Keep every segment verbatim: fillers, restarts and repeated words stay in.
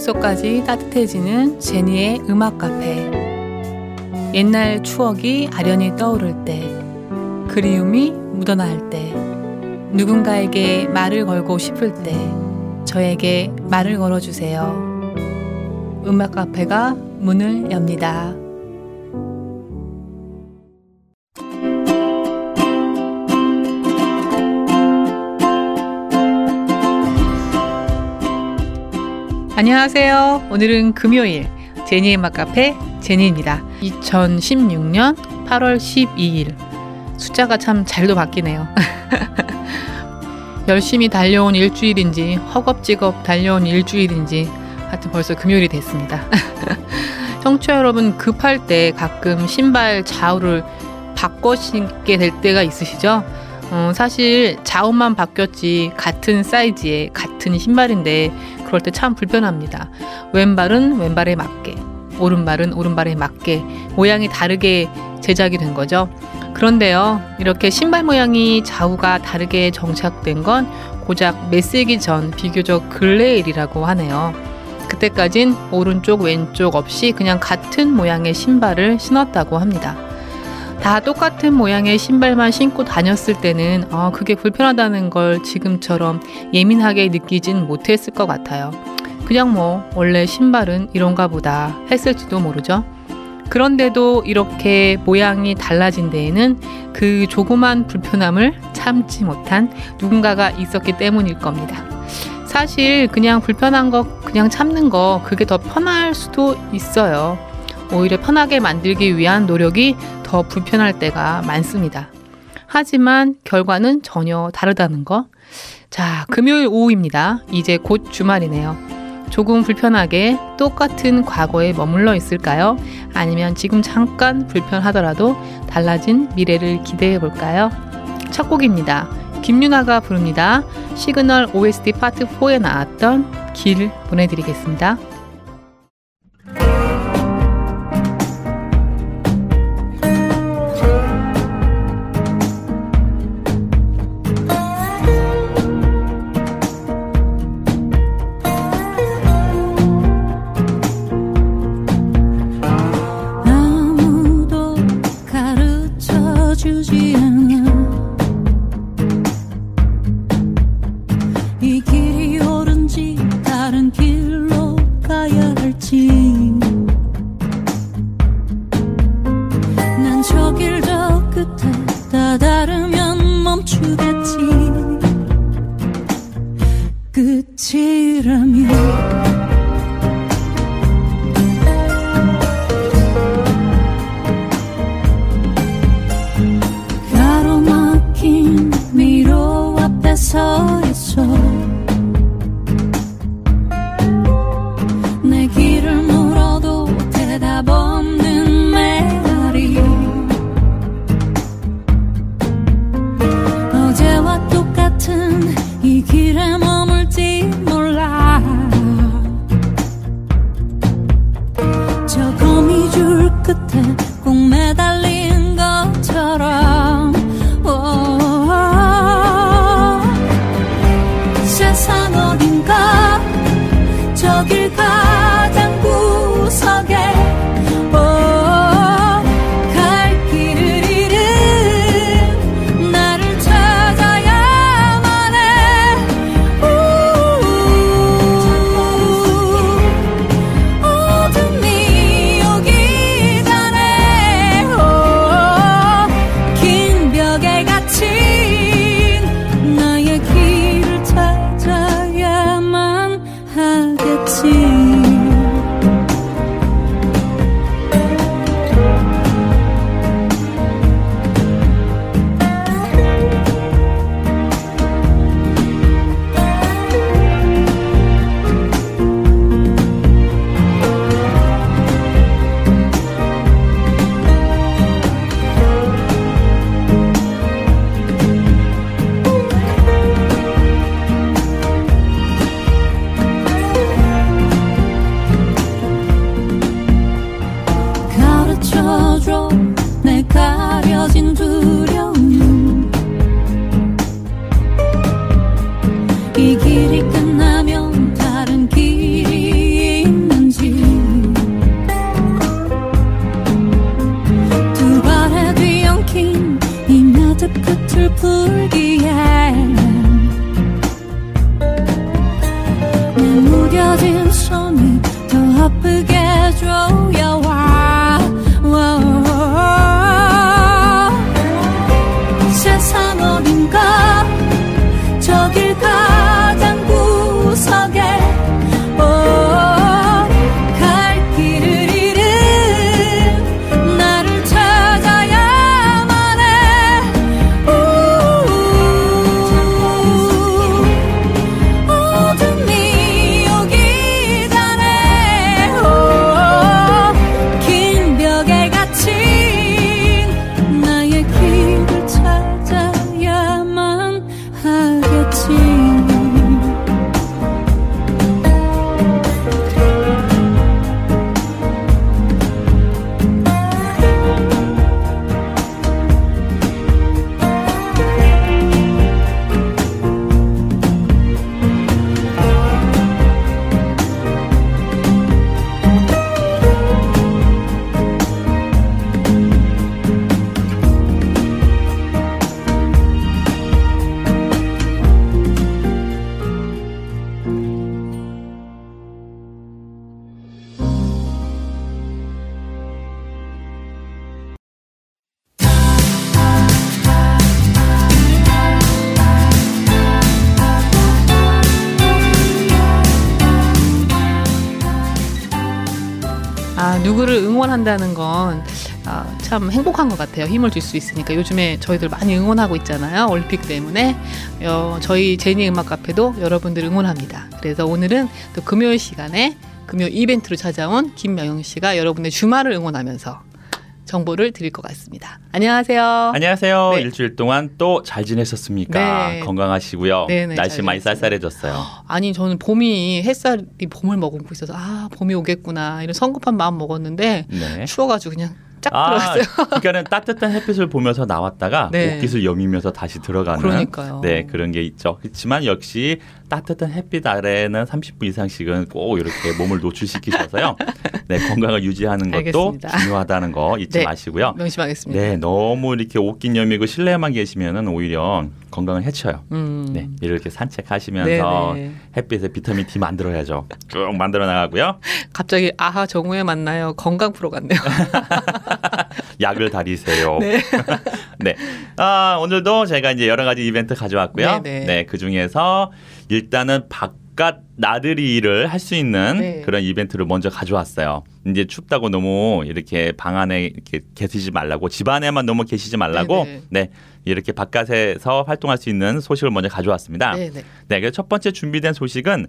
마음속까지 따뜻해지는 제니의 음악 카페. 옛날 추억이 아련히 떠오를 때, 그리움이 묻어나올 때, 누군가에게 말을 걸고 싶을 때 저에게 말을 걸어주세요. 음악 카페가 문을 엽니다. 안녕하세요. 오늘은 금요일 제니의 음악 카페 제니입니다. 이천십육 년 팔월 십이일. 숫자가 참 잘도 바뀌네요. 열심히 달려온 일주일인지 허겁지겁 달려온 일주일인지 하여튼 벌써 금요일이 됐습니다. 청취자 여러분, 급할 때 가끔 신발 좌우를 바꿔 신게 될 때가 있으시죠? 어, 사실 좌우만 바뀌었지 같은 사이즈의 같은 신발인데 그럴 때 참 불편합니다. 왼발은 왼발에 맞게, 오른발은 오른발에 맞게 모양이 다르게 제작이 된 거죠. 그런데요, 이렇게 신발 모양이 좌우가 다르게 정착된 건 고작 몇 세기 전 비교적 근래의 일이라고 하네요. 그때까진 오른쪽 왼쪽 없이 그냥 같은 모양의 신발을 신었다고 합니다. 다 똑같은 모양의 신발만 신고 다녔을 때는 어, 그게 불편하다는 걸 지금처럼 예민하게 느끼진 못했을 것 같아요. 그냥 뭐 원래 신발은 이런가 보다 했을지도 모르죠. 그런데도 이렇게 모양이 달라진 데에는 그 조그만 불편함을 참지 못한 누군가가 있었기 때문일 겁니다. 사실 그냥 불편한 거 그냥 참는 거 그게 더 편할 수도 있어요. 오히려 편하게 만들기 위한 노력이 더 불편할 때가 많습니다. 하지만 결과는 전혀 다르다는 거. 자, 금요일 오후입니다. 이제 곧 주말이네요. 조금 불편하게 똑같은 과거에 머물러 있을까요? 아니면 지금 잠깐 불편하더라도 달라진 미래를 기대해 볼까요? 첫 곡입니다. 김유나가 부릅니다. 시그널 오에스티 파트 사에 나왔던 길 보내드리겠습니다. 이 길이 끝나면 다른 길이 조여와 세상 어딘가 저길 가장 구석에 갈 길을 잃은 나를 찾아야만 해. 어둠이 오기 전에 긴 벽에 갇힌 나의 길을 찾아야만 하겠지. 아, 누구를 응원한다는 건 아, 참 행복한 것 같아요. 힘을 줄 수 있으니까. 요즘에 저희들 많이 응원하고 있잖아요. 올림픽 때문에. 어, 저희 제니 음악 카페도 여러분들 응원합니다. 그래서 오늘은 또 금요일 시간에 금요일 이벤트로 찾아온 김명영 씨가 여러분의 주말을 응원하면서 정보를 드릴 것 같습니다. 안녕하세요. 안녕하세요. 네. 일주일 동안 또 잘 지내셨습니까? 네. 건강하시고요. 네네, 날씨 잘 많이 지냈습니다. 쌀쌀해졌어요. 아니 저는 봄이 햇살이 봄을 머금고 있어서 아 봄이 오겠구나 이런 성급한 마음 먹었는데 네. 추워가지고 그냥 쫙 아, 들어갔어요. 그러니까는 따뜻한 햇빛을 보면서 나왔다가 네. 옷깃을 여미면서 다시 들어가는 그러니까요. 네, 그런 게 있죠. 그렇지만 역시 따뜻한 햇빛 아래는 삼십 분 이상씩은 꼭 이렇게 몸을 노출시키셔서요. 네, 건강을 유지하는 것도 알겠습니다. 중요하다는 거 잊지 네, 마시고요. 명심하겠습니다. 네, 너무 이렇게 옷깃 여미고 실내에만 계시면은 오히려 건강을 해쳐요. 음. 네, 이렇게 산책하시면서 네네. 햇빛에 비타민 D 만들어야죠. 쭉 만들어 나가고요. 갑자기 아하 정우에 만나요. 건강 프로 같네요. 약을 다리세요. 네. 네. 아, 오늘도 제가 이제 여러 가지 이벤트 가져왔고요. 네네. 네, 그 중에서 일단은 바깥 나들이를 할 수 있는 네. 그런 이벤트를 먼저 가져왔어요. 이제 춥다고 너무 이렇게 방 안에 이렇게 계시지 말라고, 집 안에만 너무 계시지 말라고, 네네. 네, 이렇게 바깥에서 활동할 수 있는 소식을 먼저 가져왔습니다. 네네. 네, 그래서 첫 번째 준비된 소식은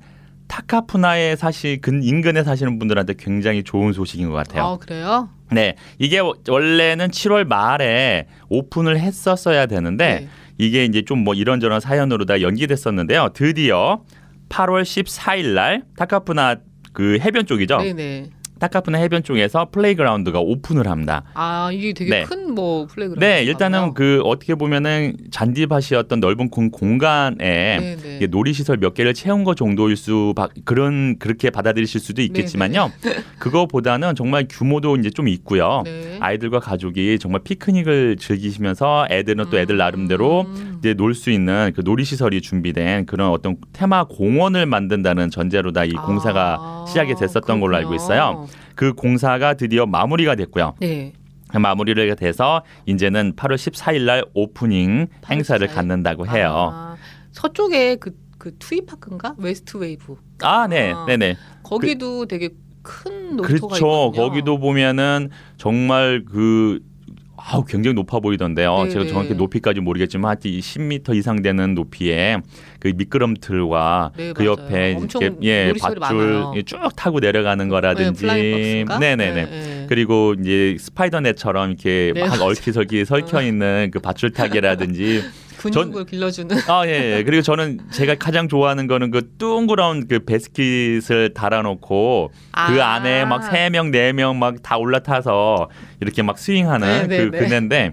타카푸나에 사시 근 인근에 사시는 분들한테 굉장히 좋은 소식인 것 같아요. 아 그래요? 네, 이게 원래는 칠월 말에 오픈을 했었어야 되는데 네. 이게 이제 좀 뭐 이런저런 사연으로 다 연기됐었는데요. 드디어 팔월 십사일 날 타카푸나 그 해변 쪽이죠. 네네. 타카푸나 해변 쪽에서 플레이그라운드가 오픈을 합니다. 아 이게 되게 네. 큰 뭐 플레이그라운드. 네, 일단은 그 어떻게 보면은 잔디밭이었던 넓은 공- 공간에 네네. 이게 놀이시설 몇 개를 채운 것 정도일 수 바- 그런 그렇게 받아들이실 수도 있겠지만요. 그거보다는 정말 규모도 이제 좀 있고요. 네. 아이들과 가족이 정말 피크닉을 즐기시면서 애들은 또 애들 나름대로 음. 이제 놀 수 있는 그 놀이시설이 준비된 그런 어떤 테마 공원을 만든다는 전제로 다 이 공사가 아, 시작이 됐었던 걸로 알고 있어요. 그 공사가 드디어 마무리가 됐고요. 네. 마무리가 돼서 이제는 팔월 십사일 날 오프닝 팔월 행사를 십사일. 갖는다고 해요. 아, 서쪽에 그, 그 투이파크인가? 웨스트 웨이브. 아, 네, 아, 네, 네. 거기도 되게 큰 놀이터가 그렇죠. 있거든요. 거기도 보면은 정말 그 아우 굉장히 높아 보이던데요. 네네. 제가 정확히 높이까지 모르겠지만 하여튼 십 미터 이상 되는 높이에 그 미끄럼틀과 네, 그 맞아요. 옆에 엄청 이렇게 예 놀이시설이 밧줄 많아요. 쭉 타고 내려가는 거라든지, 네, 플라잉박스인가? 네네네. 네, 네. 그리고 이제 스파이더넷처럼 이렇게 네, 막 맞아요. 얽히설키 설켜 있는 그 밧줄 타기라든지. 근육을 길러주는. 아, 예, 예. 그리고 저는 제가 가장 좋아하는 거는 그 둥그런 그 베스킷을 달아놓고 그 아. 안에 막 세 명, 네 명 막 다 올라타서 이렇게 막 스윙하는 네, 네, 그 네. 그네인데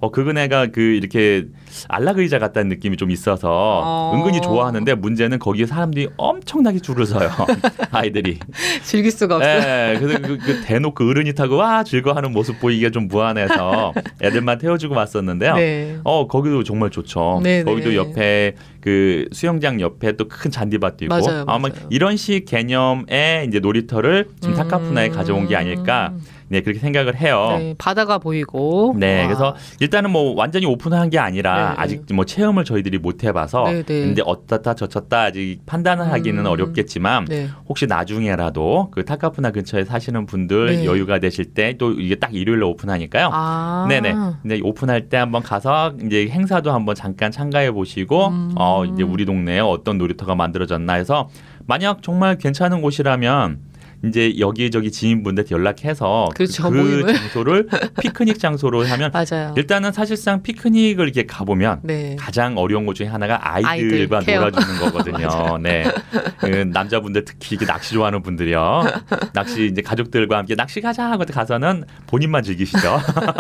어, 그 그네가 그 이렇게 안락의자 같다는 느낌이 좀 있어서 어. 은근히 좋아하는데 문제는 거기에 사람들이 엄청나게 줄을 서요. 아이들이. 즐길 수가 없어요. 네, 그래서 그, 그 대놓고 어른이 타고 와 즐거워하는 모습 보이기가 좀 무안해서 애들만 태워주고 왔었는데요. 네. 어 거기도 정말 좋죠. 네, 거기도 네. 옆에 그 수영장 옆에 또 큰 잔디밭도 있고 맞아요, 아마 맞아요. 이런 식 개념의 이제 놀이터를 지금 음. 타카푸나에 가져온 게 아닐까. 네, 그렇게 생각을 해요. 네, 바다가 보이고. 네, 와. 그래서 일단은 뭐 완전히 오픈한 게 아니라 네, 아직 뭐 체험을 저희들이 못 해봐서 네, 네. 근데 어떻다 저쳤다 아직 판단을 하기는 음. 어렵겠지만 네. 혹시 나중에라도 그 타카푸나 근처에 사시는 분들 네. 여유가 되실 때 또 이게 딱 일요일에 오픈하니까요. 아. 네네. 이제 오픈할 때 한번 가서 이제 행사도 한번 잠깐 참가해 보시고 음. 어 이제 우리 동네에 어떤 놀이터가 만들어졌나 해서 만약 정말 괜찮은 곳이라면. 이제 여기저기 지인분들한테 연락해서 그렇죠, 그 모임을. 장소를 피크닉 장소로 하면 맞아요. 일단은 사실상 피크닉을 이렇게 가보면 네. 가장 어려운 것 중에 하나가 아이들과 아이들 케어. 놀아주는 거거든요. 네, 그 남자분들 특히 이렇게 낚시 좋아하는 분들이요. 낚시 이제 가족들과 함께 낚시 가자 하고 가서는 본인만 즐기시죠.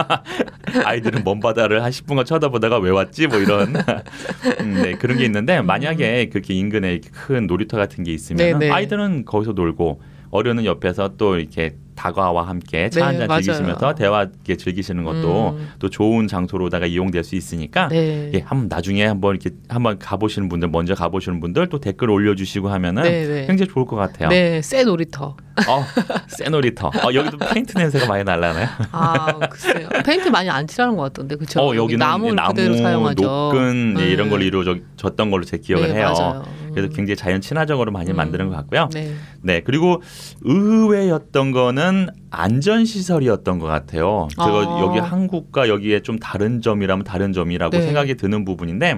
아이들은 먼 바다를 한 십 분간 쳐다보다가 왜 왔지 뭐 이런 음, 네, 그런 게 있는데 만약에 그렇게 인근에 이렇게 큰 놀이터 같은 게 있으면 네, 네. 아이들은 거기서 놀고 어른은 옆에서 또 이렇게 다과와 함께 차 네, 한잔 맞아요. 즐기시면서 대화 이렇게 즐기시는 것도 음. 또 좋은 장소로다가 이용될 수 있으니까 네. 예, 한번 나중에 한번 이렇게 한번 가보시는 분들 먼저 가보시는 분들 또 댓글 올려주시고 하면은 네, 네. 굉장히 좋을 것 같아요. 네, 새 놀이터. 어, 새 놀이터. 어, 여기도 페인트 냄새가 많이 날라나요? 아, 글쎄요. 페인트 많이 안 칠하는 것 같던데, 그렇죠? 어, 여기는 나무 나무, 그대로 사용하죠. 녹근 예, 네. 이런 걸로 이루어졌던 걸로 제 기억을 네, 해요. 맞아요. 그래서 음. 굉장히 자연 친화적으로 많이 음. 만드는 것 같고요. 네. 네, 그리고 의외였던 거는 안전시설이었던 것 같아요. 제가 아. 여기 한국과 여기에 좀 다른 점이라면 다른 점이라고 네. 생각이 드는 부분인데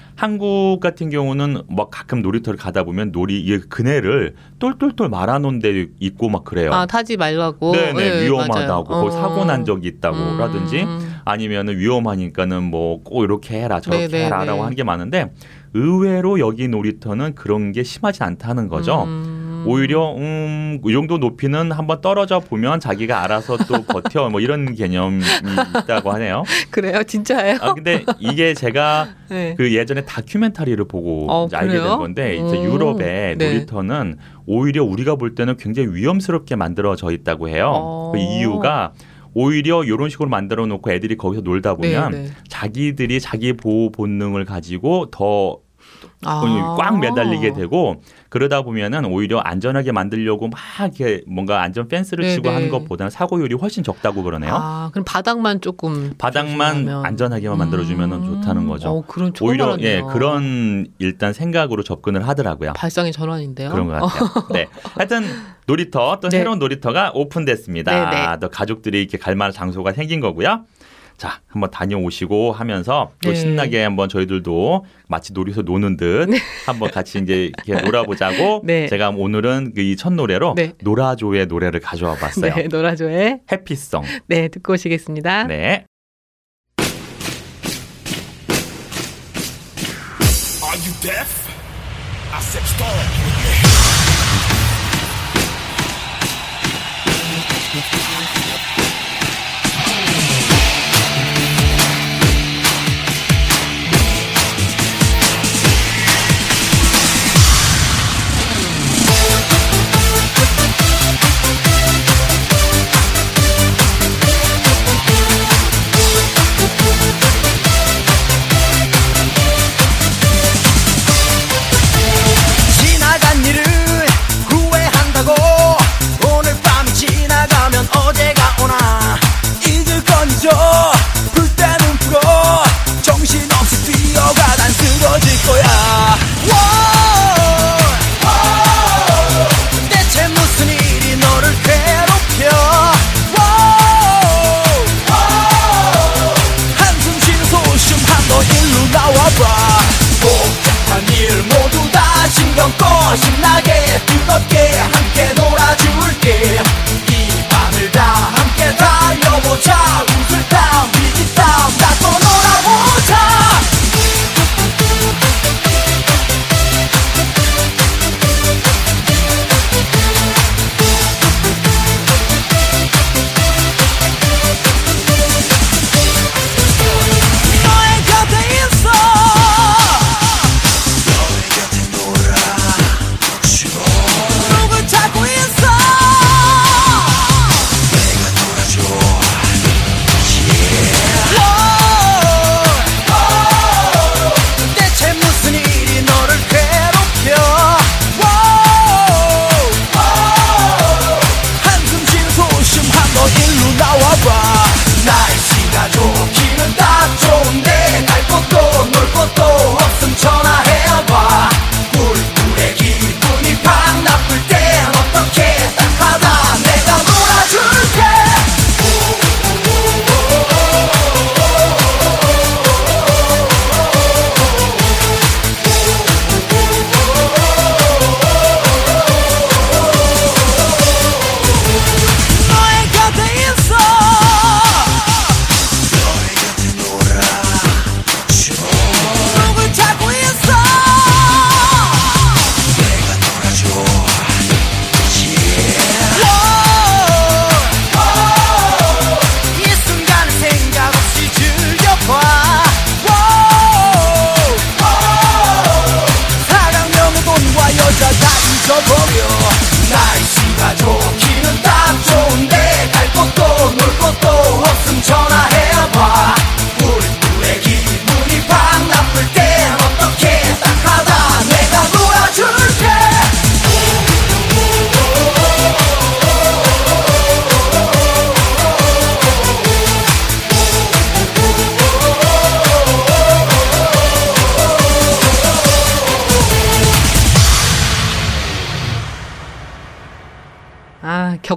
한국 같은 경우는 뭐 가끔 놀이터를 가다 보면 놀이 이 그네를 똘똘똘 말아놓은 데 있고 막 그래요. 아, 타지 말라고. 네네 네, 위험하다고 맞아요. 거기 사고 난 적이 음. 있다고라든지 아니면은 위험하니까는 뭐 꼭 이렇게 해라 저렇게 네네네. 해라라고 하는 게 많은데 의외로 여기 놀이터는 그런 게 심하지 않다는 거죠. 음. 오히려 음, 이 정도 높이는 한번 떨어져 보면 자기가 알아서 또 버텨 뭐 이런 개념이 있다고 하네요. 그래요? 진짜예요? 아 근데 이게 제가 네. 그 예전에 다큐멘터리를 보고 어, 이제 알게 그래요? 된 건데 이제 음. 유럽의 네. 놀이터는 오히려 우리가 볼 때는 굉장히 위험스럽게 만들어져 있다고 해요. 어. 그 이유가 오히려 이런 식으로 만들어 놓고 애들이 거기서 놀다 보면 네, 네. 자기들이 자기 보호 본능을 가지고 더 아. 꽉 매달리게 되고 그러다 보면은 오히려 안전하게 만들려고 막 이렇게 뭔가 안전 펜스를 네네. 치고 하는 것보다는 사고율이 훨씬 적다고 그러네요. 아, 그럼 바닥만 조금 바닥만 조심하면. 안전하게만 만들어주면 음. 좋다는 거죠. 어, 그런 처음 오히려 알았네요. 예 그런 일단 생각으로 접근을 하더라고요. 발상의 전환인데요. 그런 것 같아요. 네, 하여튼 놀이터 또 네. 새로운 놀이터가 오픈됐습니다. 네네. 또 가족들이 이렇게 갈 만한 장소가 생긴 거고요. 자, 한번 다녀오시고 하면서 또 네. 신나게 한번 저희들도 마치 놀이터 노는 듯 한번 같이 이제 이렇게 놀아보자고 네. 제가 오늘은 그 이 첫 노래로 네. 노라조의 노래를 가져와 봤어요. 네, 노라조의 해피송. 네, 듣고 오시겠습니다. 네. Are you deaf? I said start. 지나간 일을 후회한다고 오늘 밤이 지나가면 어디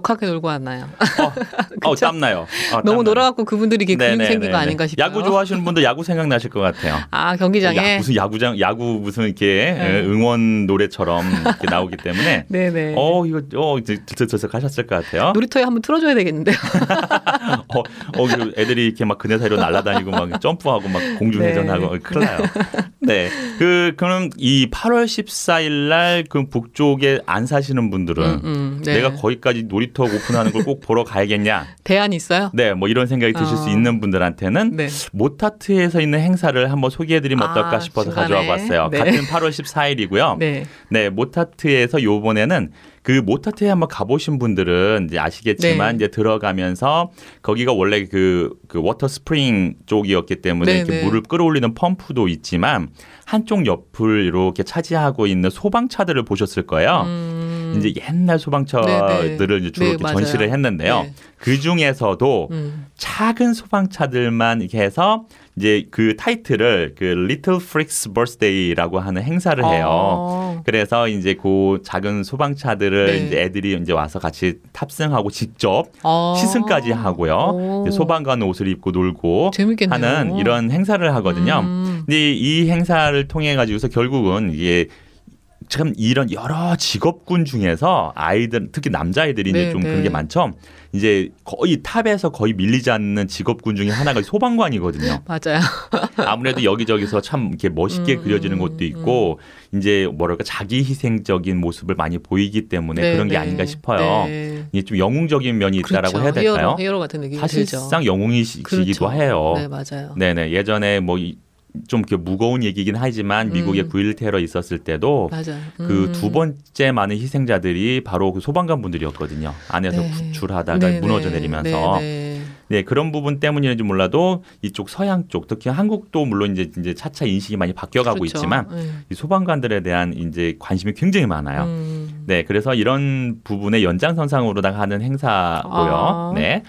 격하게 놀고 왔나요? 어, 어 땀나요. 어, 너무 땀나요. 놀아갖고 그분들이 이게 근육 네네네네. 생긴 거 아닌가 싶어요. 야구 좋아하시는 분들 야구 생각나실 것 같아요. 아 경기장에 야, 무슨 야구장 야구 무슨 이렇게 네. 응원 노래처럼 이렇게 나오기 때문에 네네. 어 이거 어 들썩들썩 하셨을 것 같아요. 놀이터에 한번 틀어줘야 되겠는데요. 어, 어 그 애들이 이렇게 막 그네 사이로 날아다니고 막 점프하고 막 공중회전하고 네. 큰일 나요. 네. 그 그럼 이 팔월 십사일 날 그 북쪽에 안 사시는 분들은 음, 음, 네. 내가 거기까지 놀이터 오픈하는 걸 꼭 보러 가야겠냐? 대안이 있어요? 네, 뭐 이런 생각이 드실 어. 수 있는 분들한테는 네. 모타트에서 있는 행사를 한번 소개해드리면 아, 어떨까 싶어서 중간에. 가져와 봤어요. 네. 같은 팔월 십사일이고요. 네. 네, 모타트에서 요번에는 그 모타트에 한번 가보신 분들은 이제 아시겠지만 네. 이제 들어가면서 거기가 원래 그, 그 워터 스프링 쪽이었기 때문에 네, 이렇게 네. 물을 끌어올리는 펌프도 있지만 한쪽 옆을 이렇게 차지하고 있는 소방차들을 보셨을 거예요. 음. 이제 옛날 소방차들을 네, 네. 이제 주로 네, 이렇게 맞아요. 전시를 했는데요. 네. 그 중에서도 음. 작은 소방차들만 이렇게 해서 이제 그 타이틀을 그 Little Freaks Birthday라고 하는 행사를 해요. 어. 그래서 이제 그 작은 소방차들을 네. 이제 애들이 이제 와서 같이 탑승하고 직접 어. 시승까지 하고요. 오. 이제 소방관 옷을 입고 놀고 재밌겠네요. 하는 이런 행사를 하거든요. 음. 근데 이 행사를 통해 가지고서 결국은 이게 참 이런 여러 직업군 중에서 아이들 특히 남자아이들이 이제 네, 좀 네. 그런 게 많죠. 이제 거의 탑에서 거의 밀리지 않는 직업군 중에 하나가 소방관이거든요. 맞아요. 아무래도 여기저기서 참 이렇게 멋있게 음, 그려지는 음, 것도 있고 이제 뭐랄까 자기 희생적인 모습을 많이 보이기 때문에 네, 그런 게 네. 아닌가 싶어요. 네. 이게 좀 영웅적인 면이 있다라고 그렇죠. 해야 될까요? 히어로, 히어로 같은 느낌이 들죠. 사실상 영웅이시기도 그렇죠. 해요. 네, 맞아요. 네네 예전에 뭐 좀 이렇게 무거운 얘기긴 하지만 미국의 음. 구일 테러 있었을 때도 맞아요. 그 음. 두 번째 많은 희생자들이 바로 그 소방관 분들이었거든요. 안에서 네. 구출하다가 네, 무너져 네. 내리면서. 네, 네. 네, 그런 부분 때문인지 몰라도 이쪽 서양 쪽, 특히 한국도 물론 이제 이제 차차 인식이 많이 바뀌어가고 그렇죠. 있지만 네. 이 소방관들에 대한 이제 관심이 굉장히 많아요. 음. 네, 그래서 이런 부분의 연장선상으로다가 하는 행사고요. 아. 네,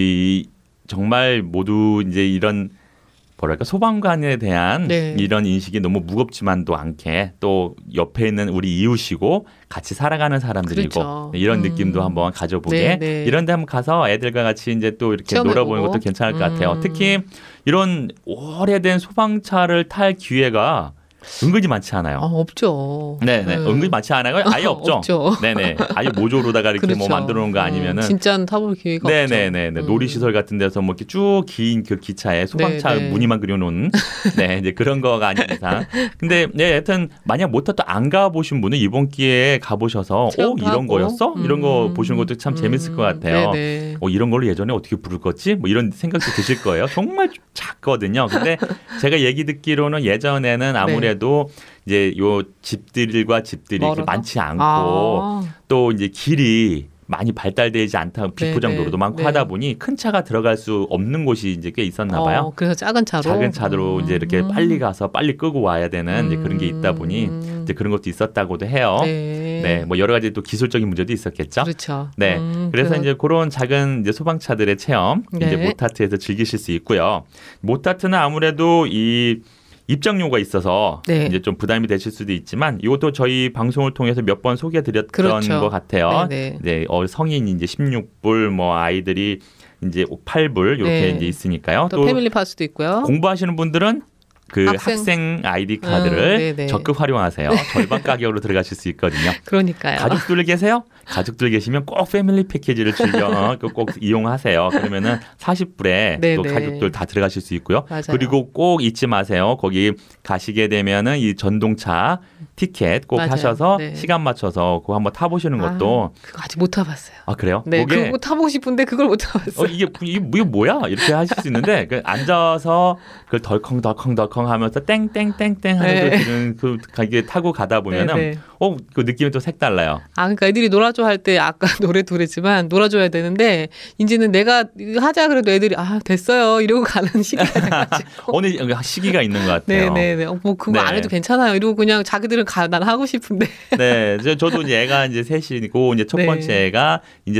이 정말 모두 이제 이런 뭐랄까 소방관에 대한 네. 이런 인식이 너무 무겁지만도 않게 또 옆에 있는 우리 이웃이고 같이 살아가는 사람들이고 그렇죠. 네, 이런 음. 느낌도 한번 가져보게 네, 네. 이런 데 한번 가서 애들과 같이 이제 또 이렇게 체험해보고. 놀아보는 것도 괜찮을 것 같아요. 음. 특히 이런 오래된 소방차를 탈 기회가 은근히 많지 않아요. 아, 없죠. 네네 음. 은근히 많지 않아요. 아예 없죠. 없죠. 네네 아예 모조로다가 이렇게 그렇죠. 뭐 만들어 놓은 거 아니면은 음, 진짜는 타볼 기회가 없죠. 네네네 음. 놀이시설 같은 데서 뭐 이렇게 쭉 긴 그 기차에 소방차 네, 네. 무늬만 그려놓은 네 이제 그런 거가 아닌 이상 근데 네 여하튼 만약 모타트 안 가보신 분은 이번 기회에 가보셔서 오 체험도 이런 하고. 거였어 이런 거 음. 보시는 것도 참 재밌을 음. 것 같아요. 네네. 어, 이런 걸로 예전에 어떻게 부를 거지? 뭐 이런 생각도 드실 거예요. 정말 작거든요. 근데 제가 얘기 듣기로는 예전에는 아무래도 이제 요 집들과 집들이 이렇게 멀어서? 많지 않고 아. 또 이제 길이 많이 발달되지 않다 비포장 네네. 도로도 많고 네. 하다 보니 큰 차가 들어갈 수 없는 곳이 이제 꽤 있었나 봐요. 어, 그래서 작은 차로 작은 차로 음. 이제 이렇게 빨리 가서 빨리 끄고 와야 되는 이제 그런 게 있다 보니 음. 이제 그런 것도 있었다고도 해요. 네. 네, 뭐 여러 가지 또 기술적인 문제도 있었겠죠. 그렇죠. 네. 음, 그래서 이제 그런 작은 이제 소방차들의 체험 네. 이제 모타트에서 즐기실 수 있고요. 모타트는 아무래도 이 입장료가 있어서 네. 이제 좀 부담이 되실 수도 있지만 이것도 저희 방송을 통해서 몇 번 소개해드렸던 그렇죠. 것 같아요. 네네. 네, 어, 성인 이제 십육 불, 뭐 아이들이 이제 팔 불 이렇게 네. 이제 있으니까요. 또, 패밀리 파스도 있고요. 공부하시는 분들은 그 학생. 학생, 아이디 카드를 음, 네네. 적극 활용하세요. 절반 가격으로 들어가실 수 있거든요. 그러니까요. 가족들 계세요? 가족들 계시면 꼭 패밀리 패키지를 즐겨 어, 꼭 이용하세요. 그러면은 사십 불에 네네. 또 가족들 다 들어가실 수 있고요. 맞아요. 그리고 꼭 잊지 마세요. 거기 가시게 되면은 이 전동차 티켓 꼭 맞아요. 하셔서 네. 시간 맞춰서 그거 한번 타보시는 것도 아, 그거 아직 못 타봤어요. 아, 그래요? 네, 그게 그거 타보고 싶은데 그걸 못 타봤어요. 어, 이게, 이게 뭐- 뭐야? 이렇게 하실 수 있는데, 그 앉아서 그걸 덜컹덜컹덜컹 하면서 땡땡땡땡 하는 네. 그, 들은 그, 가게 타고 가다 보면은, 네, 네. 어, 그 느낌이 또 색달라요. 아, 그러니까 애들이 놀아줘 할 때 아까 노래도 그랬지만 놀아줘야 되는데 이제는 내가 이거 하자 그래도 애들이 아 됐어요 이러고 가는 시기가 돼가지고. 어느 시기가 있는 것 같아요. 네네네. 어, 뭐 그거 네. 안 해도 괜찮아요. 이러고 그냥 자기들은 가, 난 하고 싶은데. 네, 저- 저도 이제 애가 이제 셋이고 이제 첫 네. 번째 애가 이제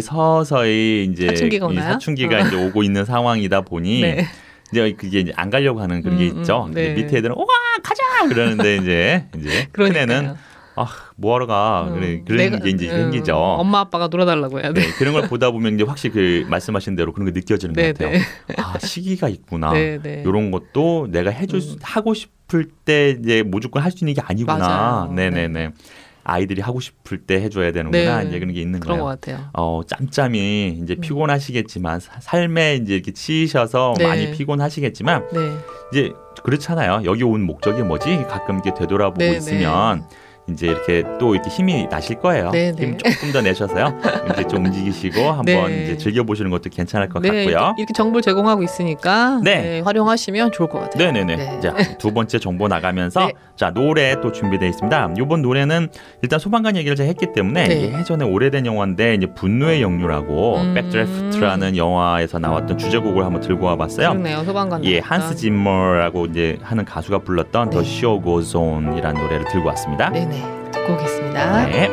서서히 이제 사춘기가 이 오나요? 사춘기가 어. 이제 오고 있는 상황이다 보니 네. 이제 그게 이제 안 가려고 하는 그런 게 음, 있죠. 음, 네. 밑에 애들은 와 가자 그러는데 이제 이제 큰 애는 그러니까요. 아, 뭐하러 가. 음, 그래, 그런 내가, 게 이제 음, 생기죠. 엄마 아빠가 놀아달라고 해야 돼. 네, 그런 걸 보다 보면 이제 확실히 그 말씀하신 대로 그런 게 느껴지는 네, 것 같아요. 네. 아, 시기가 있구나. 네, 네. 이런 것도 내가 해줄 수, 음. 하고 싶을 때 이제 무조건 할 수 있는 게 아니구나. 맞아요. 네네네. 네. 아이들이 하고 싶을 때 해줘야 되는구나. 네. 이제 그런 게 있는 그런 거예요. 것 같아요. 어, 짬짬이 이제 음. 피곤하시겠지만 사- 삶에 이제 이렇게 치이셔서 네. 많이 피곤하시겠지만 네. 이제 그렇잖아요. 여기 온 목적이 뭐지? 가끔 이렇게 되돌아보고 네, 있으면 이제 이렇게 또 이렇게 힘이 나실 거예요. 네, 힘 네. 조금 더 내셔서요. 이제 좀 움직이시고 한번 네. 이제 즐겨보시는 것도 괜찮을 것 네, 같고요. 이렇게, 이렇게 정보를 제공하고 있으니까 네. 네, 활용하시면 좋을 것 같아요. 네네네. 네. 자, 두 번째 정보 나가면서 네. 자 노래 또 준비되어 있습니다. 이번 노래는 일단 소방관 얘기를 제가 했기 때문에 네. 이게 예전에 오래된 영화인데 이제 분노의 영유라고 음. 백드래프트라는 영화에서 나왔던 주제곡을 한번 들고 와봤어요. 그러네요. 소방관. 예, 나왔다. 한스 짐머라고 이제 하는 가수가 불렀던 네. The Show Goes On이라는 노래를 들고 왔습니다. 네네. 듣고 오겠습니다. 네.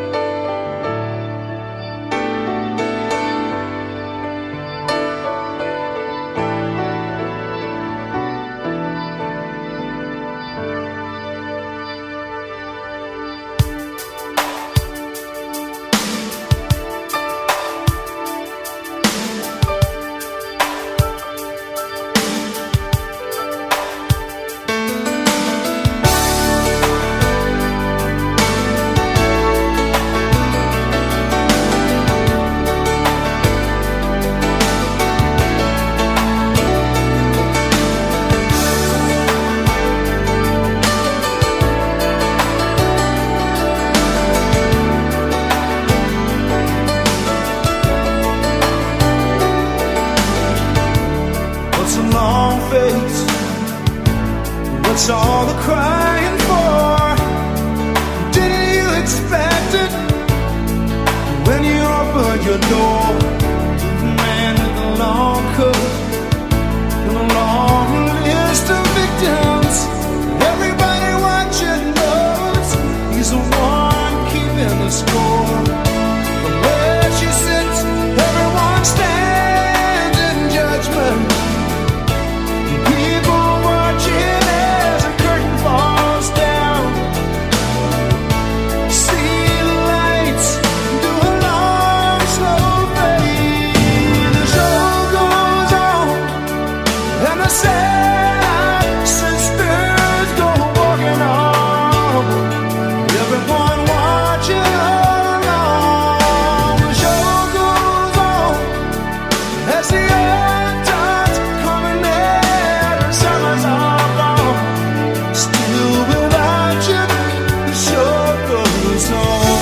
What's a long face? What's all the crying for? Didn't you expect it when you opened your door? The man with the long coat and a long list of victims. Everybody watching knows he's the one keeping the score. From where she sits, everyone stands in judgment. People watching as a curtain falls down. See the lights do a long slow fade. The show goes on and the sad sisters go walking on. Everyone watching all along. The show goes on as the earth starts coming in. Summer's all gone. Still without you, the show goes on.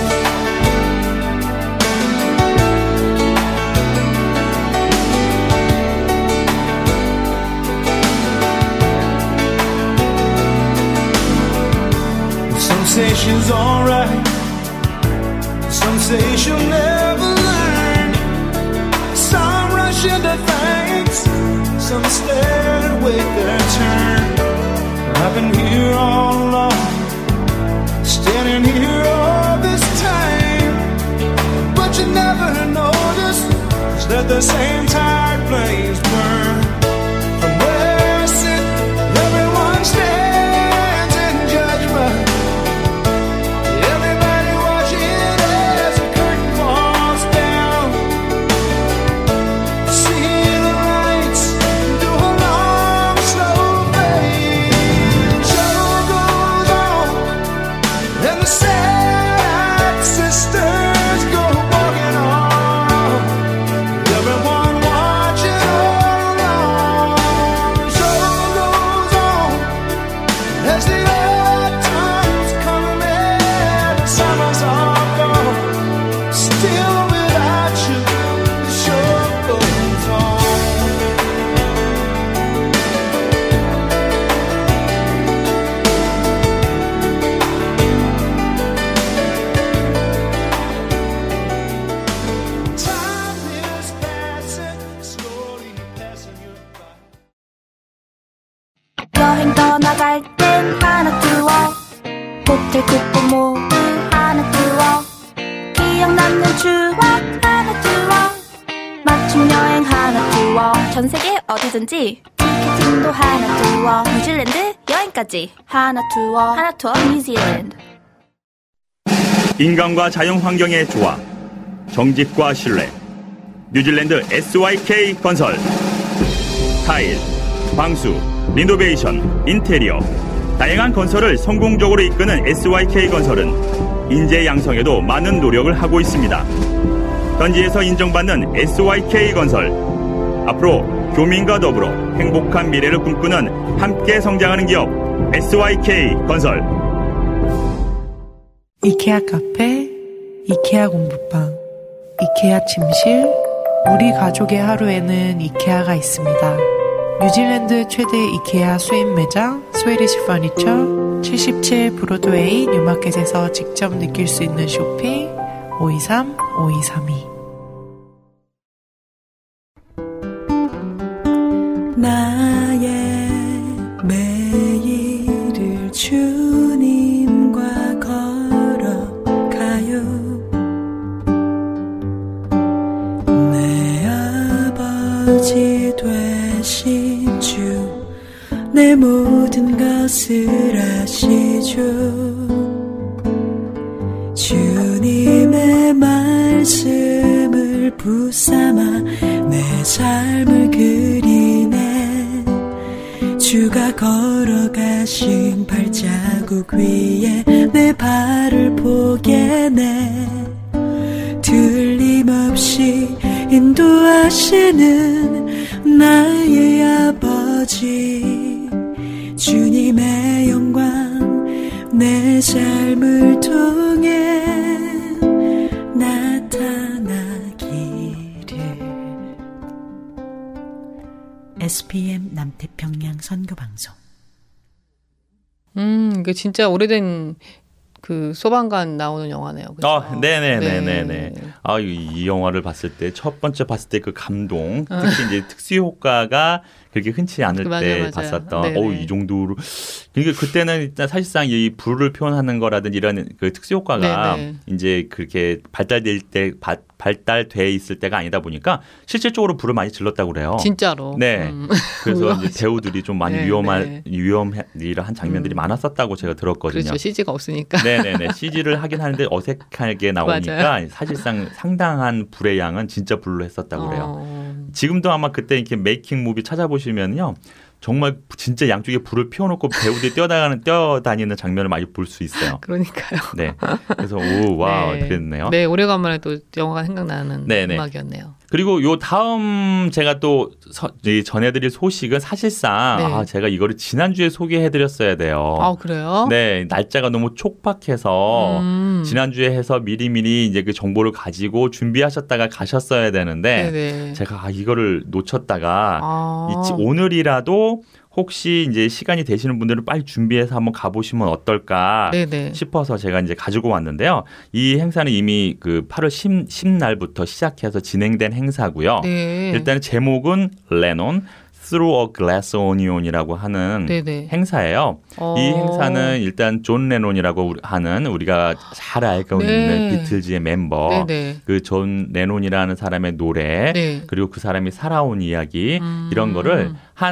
Some say she's alright. Some say she'll never learn. Some rush into thanks. Some stare and wait their turn. I've been here all along, standing here all this time. But you never notice that the same tired flames burn. From where I sit, everyone stands in judgment. Everybody watching as the curtain falls down. See the lights do a long slow fade. Show goes on and the sad sisters go walking on. Everyone watching all along. Show goes on as the odd times come in. Summer's all gone. Still without you, the show goes on. Time is passing, slowly passing you by. 여행 떠나갈 땐 하나 투어 호텔 쿠폰 모두 하나 투어 기억 남는 추억 하나 투어 맞춤 여행 하나 투어 전 세계 어디든지 티켓팅도 하나 투어 뉴질랜드 여행까지 하나 투어 하나 투어 뉴질랜드 인간과 자연 환경의 조화, 정직과 신뢰. 뉴질랜드 에스와이케이 건설. 타일, 방수, 리노베이션, 인테리어. 다양한 건설을 성공적으로 이끄는 에스와이케이 건설은 인재 양성에도 많은 노력을 하고 있습니다. 현지에서 인정받는 에스와이케이 건설. 앞으로 교민과 더불어 행복한 미래를 꿈꾸는 함께 성장하는 기업 에스와이케이 건설. 이케아 카페, 이케아 공부방, 이케아 침실. 우리 가족의 하루에는 이케아가 있습니다. 뉴질랜드 최대 이케아 수입 매장 스웨디시 퍼니처 칠십칠 브로드웨이 뉴마켓에서 직접 느낄 수 있는 쇼핑 오이삼 오이삼이. 나의 매일을 주님과 걸어가요. 내 아버지 되신 주 내 모든 것을 아시죠. 주님의 말씀을 붙삼아 내 삶을 그리네. 주가 걸어가신 발자국 위에 내 발을 포개네. 틀림없이 인도하시는 나의 아버지. 주님의 영광 내 삶을 통해 나타나기를. 에스피엠 남태평양 선교방송. 음, 이게 진짜 오래된 그 소방관 나오는 영화네요. 그렇죠? 어, 네네네네네. 네. 아, 이, 이 영화를 봤을 때 첫 번째 봤을 때 그 감동, 특히 이제 특수 효과가 그렇게 흔치 않을 맞아요, 때 맞아요. 봤었던. 네네. 어, 이 정도로. 그러니까 그때는 일단 사실상 이 불을 표현하는 거라든지 이런 그 특수 효과가 네네. 이제 그렇게 발달될 때 바, 발달돼 있을 때가 아니다 보니까 실질적으로 불을 많이 질렀다고 그래요. 진짜로. 네. 음. 그래서 이제 배우들이 좀 많이 네, 위험한 네. 위험한 장면들이 음. 많았었다고 제가 들었거든요. 그렇죠. 씨지가 없으니까. 네네네. 씨지를 하긴 하는데 어색하게 나오니까 맞아요. 사실상 상당한 불의 양은 진짜 불로 했었다고 그래요. 어. 지금도 아마 그때 이렇게 메이킹 무비 찾아보시면요. 정말 진짜 양쪽에 불을 피워놓고 배우들이 뛰어다니는, 뛰어다니는 장면을 많이 볼 수 있어요. 그러니까요. 네. 그래서 오, 와, 네. 그랬네요. 네, 오래간만에 또 영화가 생각나는 네네. 음악이었네요. 그리고 요 다음 제가 또 서, 이 전해드릴 소식은 사실상 네. 아, 제가 이거를 지난주에 소개해드렸어야 돼요. 아, 그래요? 네, 날짜가 너무 촉박해서 음. 지난주에 해서 미리미리 이제 그 정보를 가지고 준비하셨다가 가셨어야 되는데 네네. 제가 아, 이거를 놓쳤다가 아. 이- 오늘이라도 혹시 이제 시간이 되시는 분들은 빨리 준비해서 한번 가보시면 어떨까 네네. 싶어서 제가 이제 가지고 왔는데요. 이 행사는 이미 그 팔월 십 날부터 시작해서 진행된 행사고요. 네. 일단 제목은 레논 Through a Glass Onion이라고 하는 네네. 행사예요. 어. 이 행사는 일단 존 레논이라고 하는 우리가 잘 알고 네. 있는 비틀즈의 멤버 네네. 그 존 레논이라는 사람의 노래 네. 그리고 그 사람이 살아온 이야기 음. 이런 거를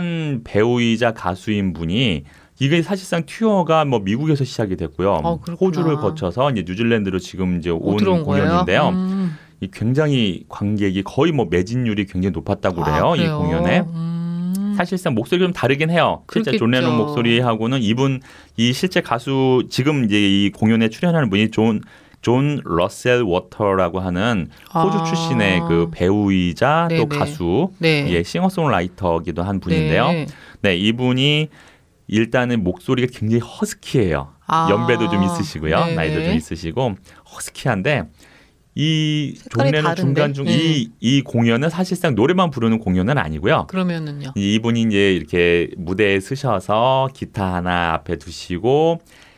한 배우이자 가수인 분이 이게 사실상 튜어가 뭐 미국에서 시작이 됐고요. 어, 그렇구나. 호주를 거쳐서 이제 뉴질랜드로 지금 이제 오, 온 들어온 거예요? 공연인데요. 음. 이 굉장히 관객이 거의 뭐 매진율이 굉장히 높았다고 그래요. 아, 이 그래요? 공연에. 음. 사실상 목소리가 좀 다르긴 해요. 실제 존 그렇겠죠. 레논 목소리하고는 이분 이 실제 가수 지금 이제 이 공연에 출연하는 분이 존 존 러셀 워터라고 하는 호주 아. 출신의 그 배우이자 또 네네. 가수, 네. 예, 싱어송라이터기도 한 분인데요. 네. 네, 이분이 일단은 목소리가 굉장히 허스키해요. 아. 연배도 좀 있으시고요. 네네. 나이도 좀 있으시고 허스키한데 이 존 색깔이 레논 다른데? 중간 중 이 이 네. 공연은 사실상 노래만 부르는 공연은 아니고요. 그러면은요. 이분이 이제 이렇게 무대에 서셔서 기타 하나 앞에 두시고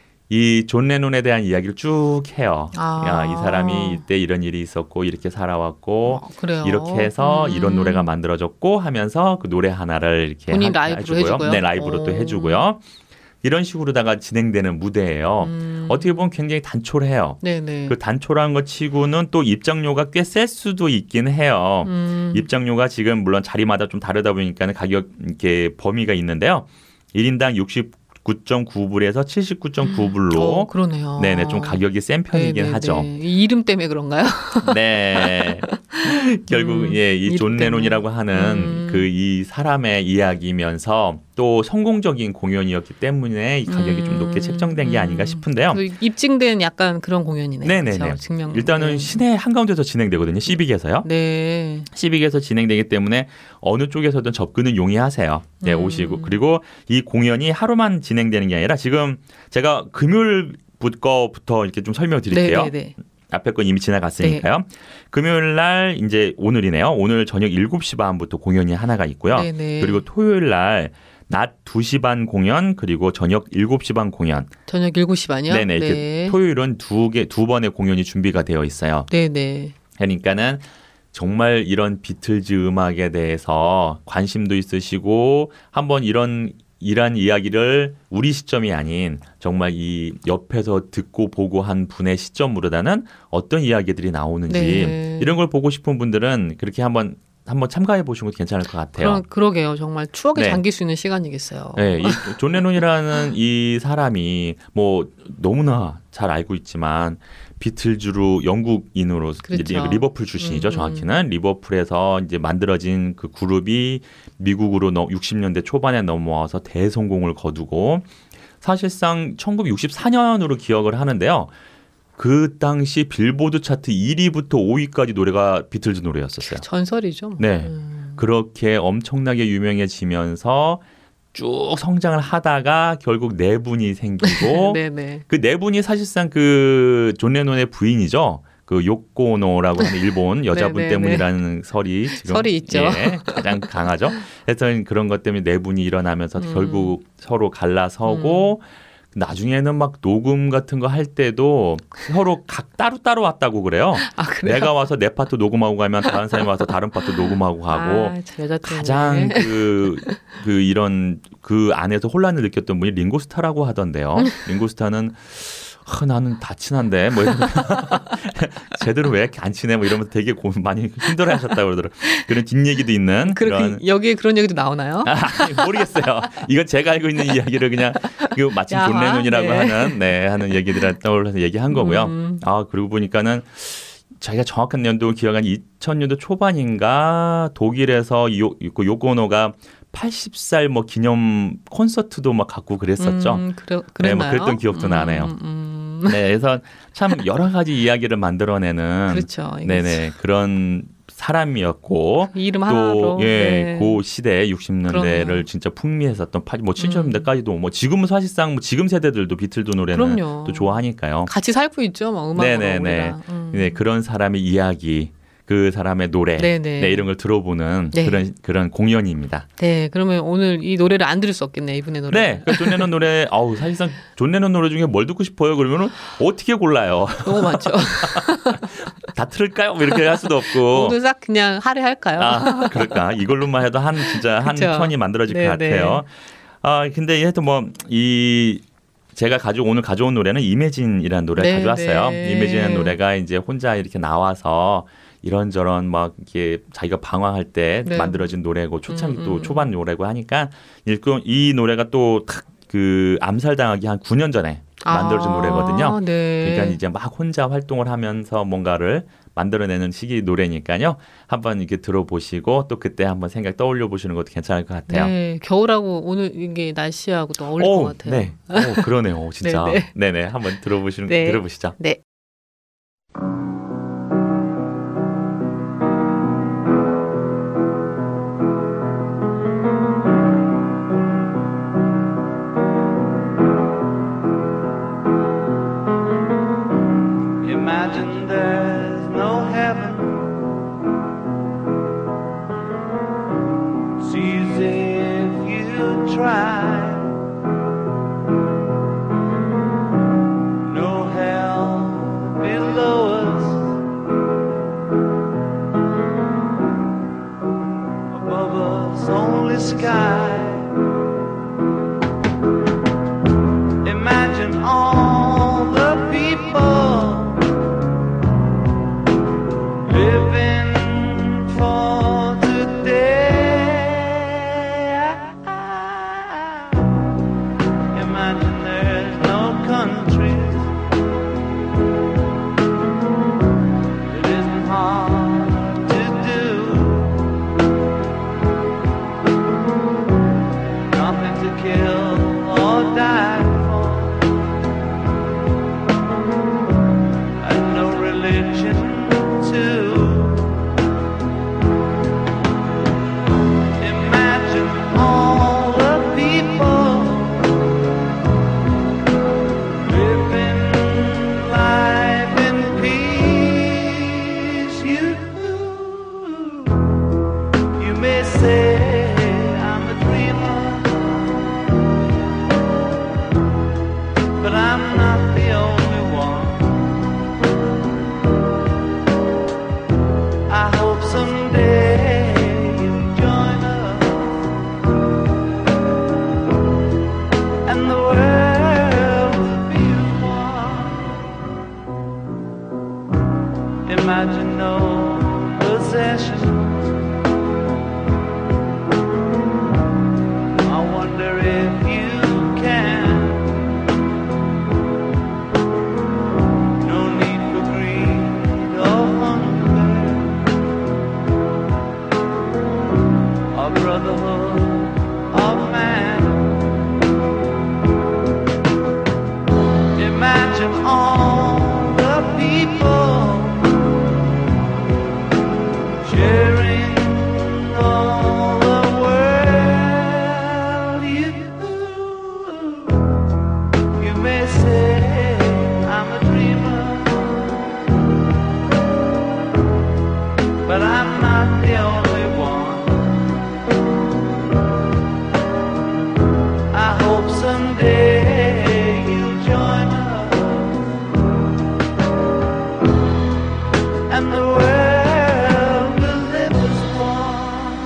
이 존 레논에 대한 이야기를 쭉 해요. 아. 야, 이 사람이 이때 이런 일이 있었고 이렇게 살아왔고 어, 그래요. 이렇게 해서 음. 이런 노래가 만들어졌고 하면서 그 노래 하나를 이렇게 본인 하- 라이브로 해주고요? 네, 라이브로 또 오. 해주고요. 이런 식으로다가 진행되는 무대예요. 음. 어떻게 보면 굉장히 단촐해요. 네네. 그 단촐한 것 치고는 또 입장료가 꽤 셀 수도 있긴 해요. 음. 입장료가 지금 물론 자리마다 좀 다르다 보니까 가격 이렇게 범위가 있는데요. 일 인당 육십구 구 점 구 불에서 칠십구 점 구 불로 어, 그러네요. 네네 좀 가격이 센 편이긴 네네네. 하죠. 이 이름 때문에 그런가요? 네. 결국 음, 예, 이 존 이름 때문에. 레논이라고 하는 음. 그 이 사람의 이야기면서 또 성공적인 공연이었기 때문에 이 가격이 음, 좀 높게 책정된 게 아닌가 음. 싶은데요. 그 입증된 약간 그런 공연이네요. 네네네. 그렇죠? 증명. 일단은 네. 시내 한가운데서 진행되거든요. 시빅에서요. 네. 시빅에서 진행되기 때문에 어느 쪽에서든 접근은 용이하세요. 네, 음. 오시고. 그리고 이 공연이 하루만 진행되는 게 아니라 지금 제가 금요일 거부터 이렇게 좀 설명을 드릴게요. 네네네. 앞에 건 이미 지나갔으니까요. 네. 금요일 날 이제 오늘이네요. 오늘 저녁 일곱 시 반부터 공연이 하나가 있고요. 네네. 그리고 토요일 날 낮 두 시 반 공연 그리고 저녁 일곱 시 반 공연. 저녁 일곱 시 반이요? 네네. 이렇게 네. 토요일은 두 개, 두 번의 공연이 준비가 되어 있어요. 네네. 그러니까는 정말 이런 비틀즈 음악에 대해서 관심도 있으시고 한번 이런 이런 이야기를 우리 시점이 아닌 정말 이 옆에서 듣고 보고 한 분의 시점으로다는 어떤 이야기들이 나오는지 네. 이런 걸 보고 싶은 분들은 그렇게 한번 한번 참가해 보시는 것도 괜찮을 것 같아요. 그러, 그러게요. 정말 추억에 네. 잠길 수 있는 시간이겠어요. 네, 이 존 레논이라는 이 사람이 뭐 너무나 잘 알고 있지만 비틀즈로 영국인으로 그렇죠. 이제 리버풀 출신이죠. 음, 음. 정확히는 리버풀에서 이제 만들어진 그 그룹이 미국으로 너- 육십 년대 초반에 넘어와서 대성공을 거두고 사실상 천구백육십사 년으로 기억을 하는데요. 그 당시 빌보드 차트 일 위부터 오 위까지 노래가 비틀즈 노래였었어요. 전설이죠. 뭐. 네. 음. 그렇게 엄청나게 유명해지면서 쭉 성장을 하다가 결국 네 분이 생기고 네네. 그 네 분이 사실상 그 존 레논의 부인이죠. 그 요코노라고 하는 일본 여자분 네네네. 때문이라는 설이 지금 설이 있죠. 예, 가장 강하죠. 그래서 그런 것 때문에 네 분이 일어나면서 음. 결국 서로 갈라서고 나중에는 막 녹음 같은 거 할 때도 서로 각 따로따로 왔다고 그래요. 아 그래요? 내가 와서 내 파트 녹음하고 가면 다른 사람이 와서 다른 파트 녹음하고 가고 아, 저 여자 때문에. 가장 그, 그 이런 그 안에서 혼란을 느꼈던 분이 링고스타라고 하던데요. 링고스타는 아, 나는 다 친한데 뭐 이런 제대로 왜 이렇게 안 친해 뭐 이러면서 되게 고, 많이 힘들어하셨다고 그러더라고요. 그런 뒷얘기도 있는 그, 그런 그, 여기에 그런 얘기도 나오나요? 아, 모르겠어요. 이건 제가 알고 있는 이야기를 그냥 그 마침 야하, 존 레논이라고 네. 하는 네 하는 얘기들을 떠올려서 얘기한 거고요. 음. 아 그리고 보니까는 자기가 정확한 연도 기억한 이천 년도 초반인가 독일에서 요, 그 요코노가 팔십 살 뭐 기념 콘서트도 막 갖고 그랬었죠. 음, 그래, 네, 뭐 그랬나요? 그랬던 기억도 음, 나네요. 음. 네, 그래서 참 여러 가지 이야기를 만들어내는 그렇죠. 이게 네네 그런 사람이었고 이 이름 또 하나로. 예, 네. 그 시대 육십 년대를 그럼요. 진짜 풍미했었던 파- 뭐 칠십 년대까지도 뭐 지금은 사실상 뭐 지금 세대들도 비틀즈 노래는 그럼요. 또 좋아하니까요. 같이 살고 있죠, 뭐 음악으로. 네네네. 우리가. 음. 네, 그런 사람의 이야기, 그 사람의 노래, 네네. 네, 이런 걸 들어보는 네. 그런 그런 공연입니다. 네, 그러면 오늘 이 노래를 안 들을 수 없겠네, 이분의 노래. 네, 그 존 레논 노래, 아우 사실상 존 레논 노래 중에 뭘 듣고 싶어요? 그러면은 어떻게 골라요? 너무 많죠. 다 틀을까요? 뭐 이렇게 할 수도 없고. 오늘 싹 그냥 할애할까요? 아, 그럴까? 이걸로만 해도 한 진짜 한 그쵸. 편이 만들어질 네, 것 같아요. 아, 근데 하여튼 뭐 이 제가 가져 오늘 가져온 노래는 이매진이라는 노래를 네, 가져왔어요. 네. 이매진이라는 노래가 이제 혼자 이렇게 나와서 이런저런 막 이게 자기가 방황할 때 네. 만들어진 노래고 초창기 음, 또 음. 초반 노래고 하니까 일금 이 노래가 또 그 암살당하기 한 구 년 전에 만들어진 아, 노래거든요. 네. 그러니까 이제 막 혼자 활동을 하면서 뭔가를 만들어내는 시기 노래니까요. 한번 이렇게 들어보시고 또 그때 한번 생각 떠올려 보시는 것도 괜찮을 것 같아요. 네, 겨울하고 오늘 이게 날씨하고 또 어울릴 오, 것 같아요. 네, 오, 그러네요, 진짜. 네, 네, 네, 한번 들어보시는 네. 들어보시죠. 네. Imagine there's no heaven. It's easy if you try. No hell below us. Above us, only sky. Imagine all the people living for today. kill or die for. And no religion too. Imagine all the people living life in peace. You, you may say I'm a dreamer, but I'm not the only one. I hope someday you'll join us, and the world will be one. Imagine no possessions. I wonder if you can. No need for greed or hunger, or brotherhood of man. Imagine all the people sharing all the world. You, you may say I'm a dreamer, but I'm not the only one. I hope someday you'll join us, and the world will live as one.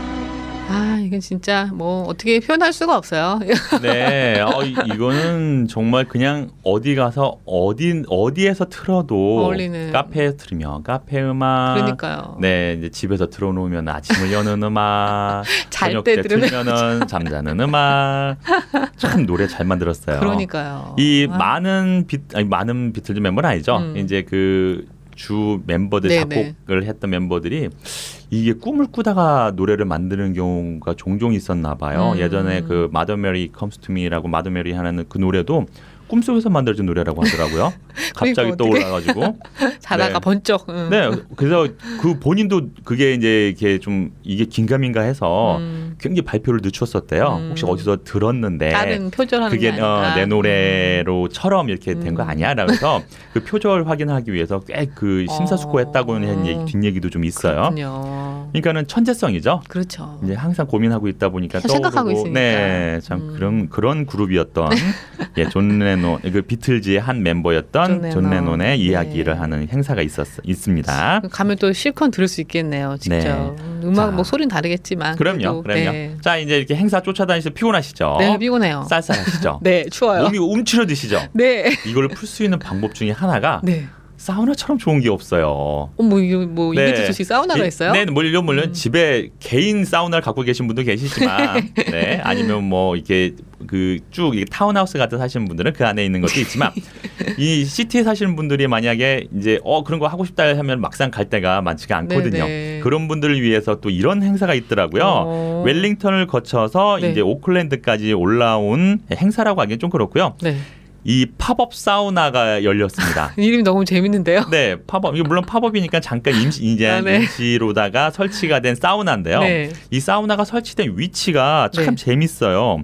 아, 이건 진짜 뭐 어떻게 표현할 수가 없어요. 네, 어, 이- 이거는 정말 그냥 어디 가서 어디 어디에서 틀어도 어울리는. 카페에 틀으면 카페 음악. 그러니까요. 네, 이제 집에서 틀어놓으면 아침을 여는 음악, 잘 저녁 때 때 들으면 틀면은 잠자는 음악. 참 노래 잘 만들었어요. 그러니까요. 이 아, 많은 비 아니 많은 비틀즈 멤버는 아니죠. 음. 이제 그 주 멤버들 네네. 작곡을 했던 멤버들이 이게 꿈을 꾸다가 노래를 만드는 경우가 종종 있었나 봐요. 음. 예전에 그 마더 메리 컴스 투 미라고 마더 메리 하는 그 노래도 꿈속에서 만들어진 노래라고 하더라고요. 갑자기 그러니까 어떻게- 떠올라가지고. 자다가 네. 번쩍. 응. 네, 그래서 그 본인도 그게 이제 이게 좀 이게 긴가민가 해서 음. 굉장히 발표를 늦췄었대요. 음. 혹시 어디서 들었는데 다른 표절하는 그게 게 어, 아닌가. 내 노래로처럼 이렇게 된 거 음. 아니야? 라면서 그 표절 확인하기 위해서 꽤 그 심사숙고했다고는 한 얘기, 뒷얘기도 좀 있어요. 그렇군요. 그러니까는 천재성이죠. 그렇죠. 이제 항상 고민하고 있다 보니까 생각하고 떠오르고, 있으니까. 네, 참 음. 그런 그런 그룹이었던 예, 존 레논 그 비틀즈의 한 멤버였던 존 존, 레논. 레논의 네. 이야기를 하는 행사가 있었 있습니다. 가면 또 실컷 들을 수 있겠네요. 직접. 네. 음악 자. 뭐 소리는 다르겠지만. 그럼요, 그래도, 그럼요. 네. 자 이제 이렇게 행사 쫓아다니셔서 피곤하시죠? 네, 피곤해요. 쌀쌀하시죠? 네, 추워요. 몸이 움츠러드시죠? 네. 이걸 풀 수 있는 방법 중에 하나가 네. 사우나처럼 좋은 게 없어요. 어, 뭐 이게 뭐 네. 이벤트 소식 사우나가 이- 있어요? 네, 물론 물론 음. 집에 개인 사우나를 갖고 계신 분도 계시지만, 네, 아니면 뭐 이렇게 그 쭉 타운하우스 같은 사시는 분들은 그 안에 있는 것도 있지만, 이 시티에 사시는 분들이 만약에 이제 어 그런 거 하고 싶다 하면 막상 갈 데가 많지가 않거든요. 네네. 그런 분들을 위해서 또 이런 행사가 있더라고요. 어. 웰링턴을 거쳐서 네. 이제 오클랜드까지 올라온 행사라고 하기엔 좀 그렇고요. 네. 이 팝업 사우나가 열렸습니다. 이름이 너무 재밌는데요. 네, 팝업. 이게 물론 팝업이니까 잠깐 임시 이제 아, 네. 임시로다가 설치가 된 사우나인데요. 네. 이 사우나가 설치된 위치가 참 네. 재밌어요.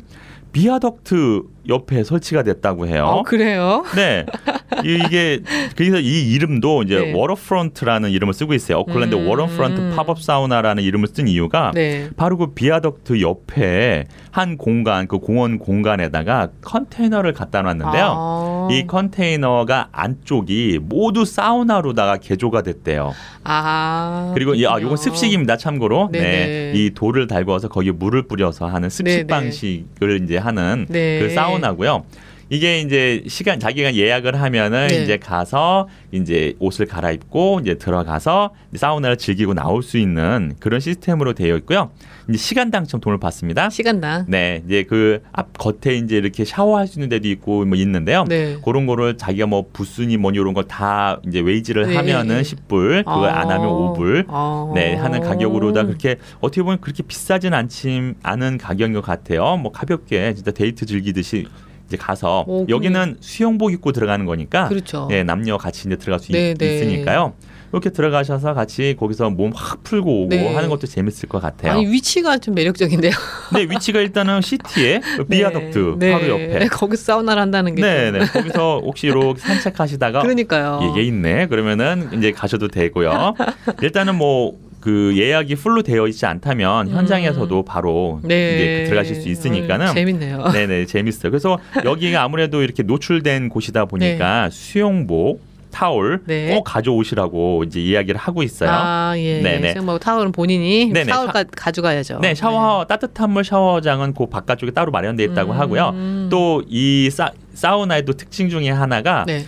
비아덕트 옆에 설치가 됐다고 해요. 어, 그래요? 네. 이- 이게 그래서 이 이름도 이제 네. 워터프런트라는 이름을 쓰고 있어요. 오클랜드 음. 워터프런트 팝업 사우나라는 이름을 쓴 이유가 네. 바로 그 비아덕트 옆에 한 공간, 그 공원 공간에다가 컨테이너를 갖다 놨는데요. 아. 이 컨테이너가 안쪽이 모두 사우나로다가 개조가 됐대요. 아. 그리고 이- 아, 그렇군요. 요건 습식입니다. 참고로. 네네. 네. 이 돌을 달궈서 거기에 물을 뿌려서 하는 습식 네네. 방식을 이제 하는 네. 그 사우나고요. 이게 이제 시간 자기가 예약을 하면은 네. 이제 가서 이제 옷을 갈아입고 이제 들어가서 사우나를 즐기고 나올 수 있는 그런 시스템으로 되어 있고요. 이제 시간 당첨 돈을 받습니다. 시간당. 네, 이제 그 앞 겉에 이제 이렇게 샤워할 수 있는 데도 있고 뭐 있는데요. 네. 그런 거를 자기가 뭐 부스니 뭐니 이런 걸 다 이제 웨이지를 네. 하면은 십 불, 그걸 아. 안 하면 오 불. 아. 네, 하는 가격으로다 그렇게 어떻게 보면 그렇게 비싸진 않지 않은 가격인 것 같아요. 뭐 가볍게 진짜 데이트 즐기듯이 이제 가서 오, 여기는 수영복 입고 들어가는 거니까 그렇죠. 네, 남녀 같이 이제 들어갈 수 네, 있, 네. 있으니까요. 이렇게 들어가셔서 같이 거기서 몸 확 풀고 오고 네. 하는 것도 재밌을 것 같아요. 아니 위치가 좀 매력적인데요. 네, 위치가 일단은 시티에 비아덕트 네. 바로 네. 옆에. 거기 사우나를 한다는 게. 네, 좀- 네. 거기서 혹시 이렇게 산책하시다가 그러니까요. 이게 있네. 그러면은 이제 가셔도 되고요. 일단은 뭐 그 예약이 풀로 되어 있지 않다면 음. 현장에서도 바로 네. 이제 들어가실 수 있으니까는 어, 재밌네요. 네네 재밌어요. 그래서 여기가 아무래도 이렇게 노출된 곳이다 보니까 수영복, 타올 네. 꼭 가져오시라고 이제 이야기를 하고 있어요. 아, 예. 네네. 지금 뭐 타월은 본인이 네네. 타월 샤- 가, 가져가야죠. 네, 샤워 따뜻한 물 샤워장은 그 바깥쪽에 따로 마련되어 있다고 음. 하고요. 또 이 사우나의 또 특징 중에 하나가 네.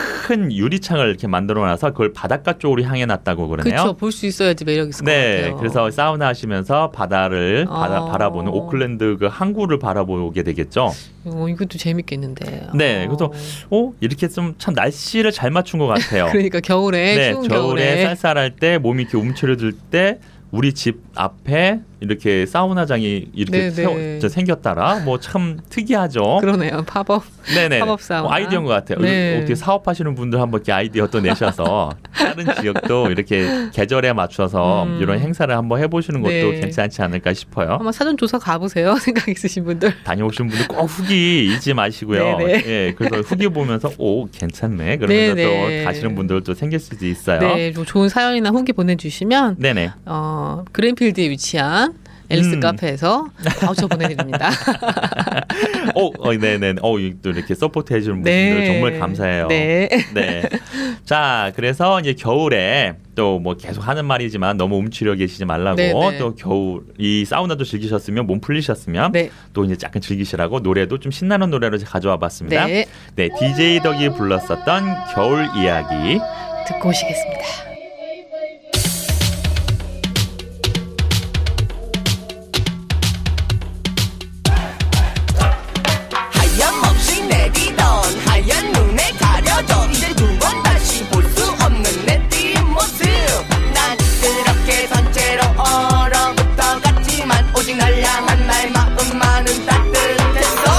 큰 유리창을 이렇게 만들어놔서 그걸 바닷가 쪽으로 향해 놨다고 그러네요. 그렇죠. 볼 수 있어야지 매력 있을 네, 것 같아요. 그래서 사우나 하시면서 바다를 바다, 어. 바라보는 오클랜드 그 항구를 바라보게 되겠죠. 어, 이것도 재밌겠는데. 네, 어. 그래서 어 이렇게 좀 참 날씨를 잘 맞춘 것 같아요. 그러니까 겨울에 네, 추운 겨울에 겨울에 쌀쌀할 때 몸이 이렇게 움츠러들 때 우리 집 앞에 이렇게 사우나장이 이렇게 네, 세워- 네. 저 생겼더라. 뭐 참 특이하죠. 그러네요. 팝업. 네네. 팝업 사우나. 뭐 아이디어인 것 같아요. 네. 어떻게 사업하시는 분들 한번 이렇게 아이디어 또 내셔서 다른 지역도 이렇게 계절에 맞춰서 음. 이런 행사를 한번 해보시는 것도 네. 괜찮지 않을까 싶어요. 한번 사전 조사 가보세요. 생각 있으신 분들. 다녀오신 분들 꼭 후기 잊지 마시고요. 네네. 예, 그래서 후기 보면서 오 괜찮네. 그러면서 네네. 또 가시는 분들도 생길 수도 있어요. 네, 좀 좋은 사연이나 후기 보내주시면 네네. 어, 그랜필드에 위치한 앨리스 음. 카페에서 바우처 보내드립니다. 어, 어, 네네. 어, 또 이렇게 서포트 해주는 네. 분들 정말 감사해요. 네. 네. 자, 그래서 이제 겨울에 또 뭐 계속 하는 말이지만 너무 움츠려 계시지 말라고 네, 네. 또 겨울 이 사우나도 즐기셨으면 몸 풀리셨으면 네. 또 이제 약간 즐기시라고 노래도 좀 신나는 노래로 가져와 봤습니다. 네. 네, 디제이 덕이 불렀었던 겨울 이야기. 듣고 오시겠습니다. 하염없이 내리던 하얀 눈에 가려져 이제 두 번 다시 볼 수 없는 내 뒷모습 난 그렇게 전체로 얼어붙어 갔지만 오직 날 향한 나의 마음만은 따뜻했어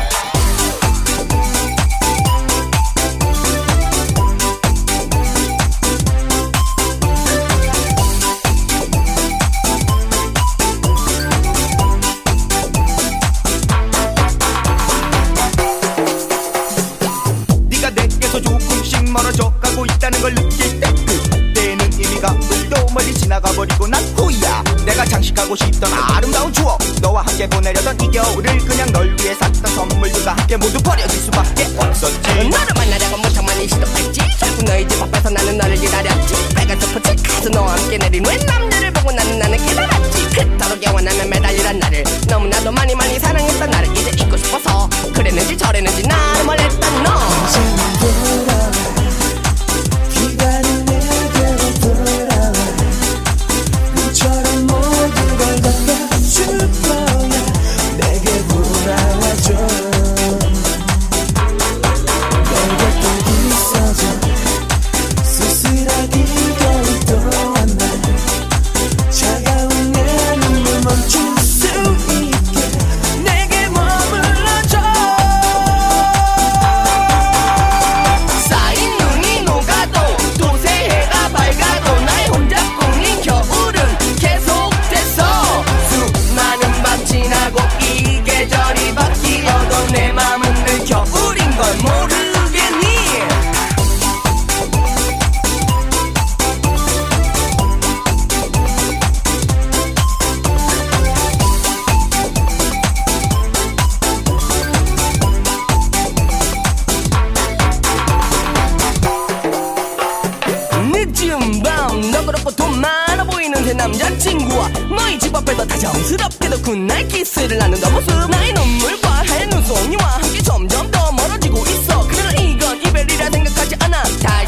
네가 내게서 조금씩 멀어져 가고 있다는 걸 느낄 때 그때는 이미 가을도 멀리 지나가 버리고 난 후야 내가 장식하고 싶던 아름다운 추억 너와 함께 보내려던 이 겨울을 그냥 널 위해 샀던 선물들과 함께 모두 버려질 수밖에 없었지 너를 만나려고 무척 많이 시도했지 결국 너희 집 앞에서 나는 너를 기다렸지 빨간 소포츠 가서 너와 함께 내린 후에 남들을 보고 나는 나는 기다렸지 그토록 영원하면 매달리던 나를 너무나도 많이 많이 사랑했던 나를 이제 잊고 싶어서 그랬는지 저랬는지 나를 멀랬던 너 기다린 내게로 돌아와 그처럼 모든 걸 덮어줄 거야 내게 돌아와줘 내게 또 있어줘 쓸쓸하기 겨울 동안 날 차가운 내 눈물 멈출 수 있게 내게 머물러줘 쌓인 눈이 녹아도 또 새해가 밝아도 날 혼자 꾸민 겨울은 계속됐어 수많은 밤 지나고 이 계절이 바뀌어도 내 맘은 늘 겨울인 걸 모르겠니 늦은 밤 너그럽고 돈 많아 보이는 새 남자친구와 너희 집 앞에서 다정스럽게도 굿나잇 키스를 나누던 모습 나의 눈물과 하얀 눈송이와 함께 점점 더 멀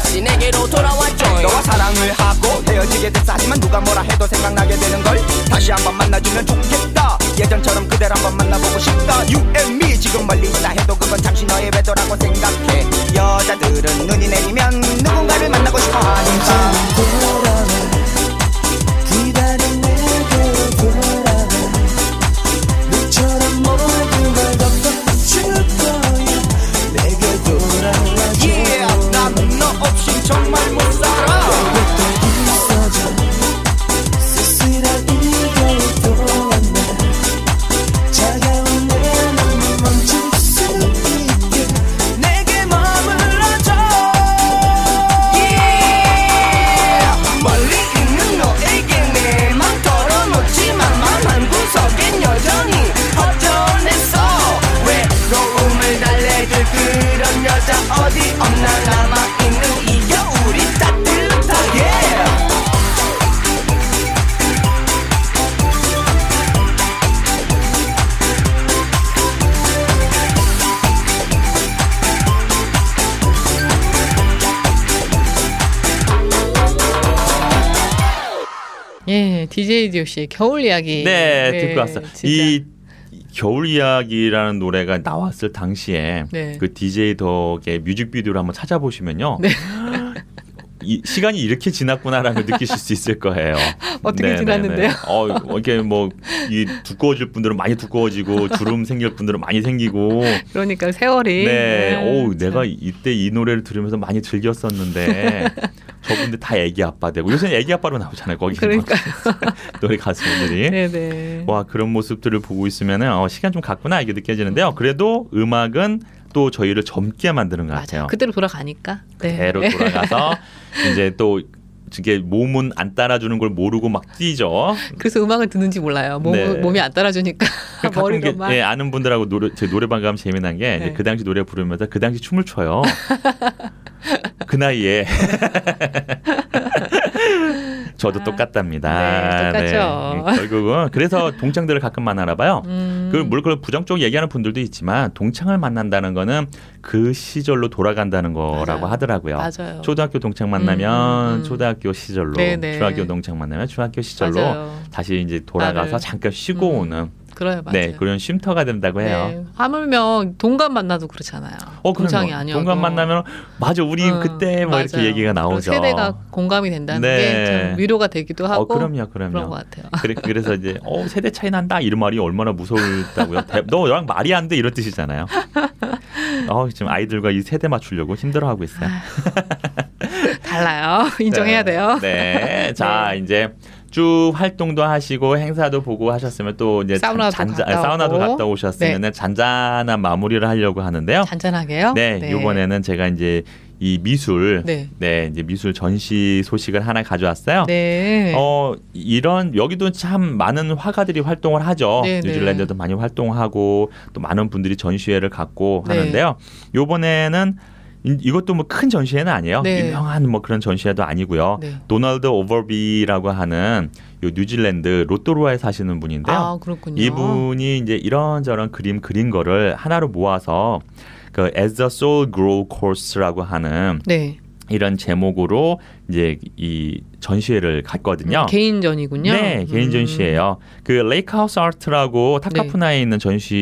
다시 내게로 돌아왔죠. 너와 사랑을 하고 헤어지게 됐어. 하지만 누가 뭐라 해도 생각나게 되는걸. 다시 한번 만나주면 좋겠다. 예전처럼 그댈 한번 만나보고 싶다. You and me 지금 멀리 있다 해도 그건 잠시 너의 외도라고 생각해. 여자들은 눈이 내리면 누군가를 만나고 싶어 하니까. 돌아와 기다린 내게로 돌아와 너처럼 모든 걸 덮어줄 거야. 내게 돌아와줘. Yeah, 난 너 없이 정말 못 살아. 또 있어줘. 쓸쓸한 이겨로 돌아왔네. 차가운 내 맘을 멈출 수 있게 내게 머물러줘. Yeah, 멀리 있는 너에게 내 맘 털어놓지만 맘 한 구석엔 여전히 허전했어. 외로움을 달래줄 그런 여자 어디 없나. 남아있는 이 겨울이 따뜻하게. 예, 디제이 디오씨의 겨울 이야기. 네, 듣고 왔어요. 진짜. 이 겨울 이야기라는 노래가 나왔을 당시에 네. 그 디제이 덕의 뮤직비디오를 한번 찾아보시면요. 네. 이 시간이 이렇게 지났구나라는 걸 느끼실 수 있을 거예요. 어떻게 네네네. 지났는데요? 어, 이게 뭐 이 두꺼워질 분들은 많이 두꺼워지고 주름 생길 분들은 많이 생기고. 그러니까 세월이. 네, 오, 참. 내가 이때 이 노래를 들으면서 많이 즐겼었는데 저분들 다 애기 아빠 되고 요새는 애기 아빠로 나오잖아요. 거기 그러니까. 노래 가수분들이. 네네. 와, 그런 모습들을 보고 있으면 어, 시간 좀 갔구나 이게 느껴지는데요. 그래도 음악은 또 저희를 젊게 만드는 것 같아요. 맞아요. 그대로 돌아가니까. 네. 그대로 돌아가서 이제 또 이게 몸은 안 따라주는 걸 모르고 막 뛰죠. 그래서 음악을 듣는지 몰라요. 몸, 네. 몸이 안 따라주니까 가끔 머리로만. 게, 예, 아는 분들하고 노래, 제 노래방 가면 재미난 게 네. 그 당시 노래 부르면서 그 당시 춤을 춰요. 그 나이에. 저도 아, 똑같답니다. 네, 똑같죠. 네, 결국은 그래서 동창들을 가끔 만나나 봐요. 음. 그 물론 부정적으로 얘기하는 분들도 있지만 동창을 만난다는 거는 그 시절로 돌아간다는 거라고 맞아요. 하더라고요. 맞아요. 초등학교 동창 만나면 음, 음, 음. 초등학교 시절로, 네네. 중학교 동창 만나면 중학교 시절로 맞아요. 다시 이제 돌아가서 나를. 잠깐 쉬고 음. 오는 그래요, 맞아요. 네, 그런 쉼터가 된다고 해요. 네. 하물며 동갑 만나도 그렇잖아요. 어, 동창이 그럼요. 아니어도. 동갑 만나면 맞아, 우리 음, 그때 뭐 이렇게 맞아요. 얘기가 나오죠. 그리고 세대가 공감이 된다는 네. 게 참 위로가 되기도 하고. 어, 그럼요, 그럼요. 그런 것 같아요. 그래, 그래서 이제 어, 세대 차이 난다 이런 말이 얼마나 무서울다고요. 대, 너 너랑 말이 안 돼 이런 뜻이잖아요. 어, 지금 아이들과 이 세대 맞추려고 힘들어하고 있어요. 달라요. 인정해야 네. 돼요. 네, 자 이제. 쭉 활동도 하시고 행사도 보고 하셨으면 또 이제 사우나도 잔, 갔다 사우나도 오고. 갔다 오셨으면 네. 잔잔한 마무리를 하려고 하는데요. 잔잔하게요. 네, 이번에는 제가 이제 이 미술, 네. 네, 이제 미술 전시 소식을 하나 가져왔어요. 네. 어, 이런 여기도 참 많은 화가들이 활동을 하죠. 네, 뉴질랜드도 네. 많이 활동하고 또 많은 분들이 전시회를 갖고 네. 하는데요. 요번에는 이- 이것도 뭐 큰 전시회는 아니에요. 네. 유명한 뭐 그런 전시회도 아니고요. 네. 도널드 오버비라고 하는 요 뉴질랜드 로또루아에 사시는 분인데요. 아, 그렇군요. 이분이 이제 이런저런 그림 그린 거를 하나로 모아서 그 As the Soul Grow Course라고 하는 네. 이런 제목으로 이제 이 전시회를 갔거든요. 음, 개인전이군요. 네, 개인 음. 전시회예요. 그 레이크하우스 아트라고 타카푸나에 있는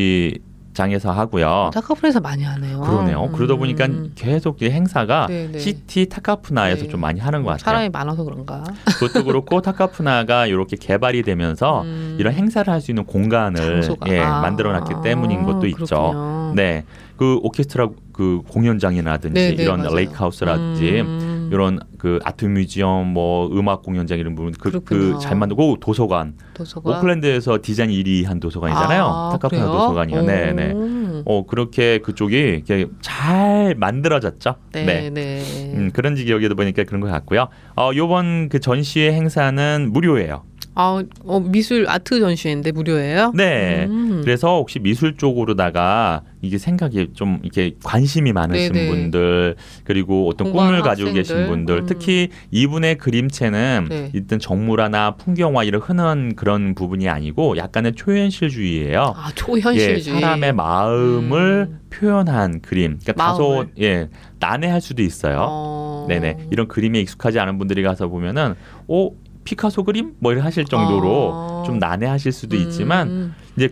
전시장에서 하고요. 타카푸나에서 많이 하네요. 그러네요. 음. 그러다 보니까 계속 이 행사가 네, 네. 시티 타카푸나에서 네. 좀 많이 하는 것 같아요. 사람이 많아서 그런가. 그것도 그렇고 타카푸나가 이렇게 개발이 되면서 음. 이런 행사를 할 수 있는 공간을 장소가. 예, 아. 만들어놨기 때문인 것도 있죠. 그렇군요. 네, 그 오케스트라 그 공연장이라든지 네, 네, 이런 맞아요. 레이크하우스라든지 음. 이런 그 아트 뮤지엄, 뭐 음악 공연장 이런 부분 그 그렇군요. 그 잘 만들고 도서관. 도서관. 오클랜드에서 디자인 일 위 한 도서관이잖아요. 아, 타카푸나 그래요? 도서관이요. 네, 네. 오. 어 그렇게 그쪽이 이렇게 잘 만들어졌죠. 네, 네. 음, 그런지 기억에도 보니까 그런 것 같고요. 어, 요번 그 전시회 행사는 무료예요. 아, 어, 미술 아트 전시회인데 무료예요? 네. 음. 그래서 혹시 미술 쪽으로다가 이게 생각이 좀 이렇게 관심이 많으신 네네. 분들 그리고 어떤 공부하는 꿈을 가지고 계신 학생들. 분들 음. 특히 이분의 그림체는 네. 일단 정물화나 풍경화 이런 흔한 그런 부분이 아니고 약간의 초현실주의예요. 아, 초현실주의. 예, 사람의 마음을 음. 표현한 그림. 그러니까 다소 마음을. 예, 난해할 수도 있어요. 어. 네네. 이런 그림에 익숙하지 않은 분들이 가서 보면은 오 피카소 그림 뭐 이렇게 하실 정도로 아. 좀 난해하실 수도 음. 있지만 이제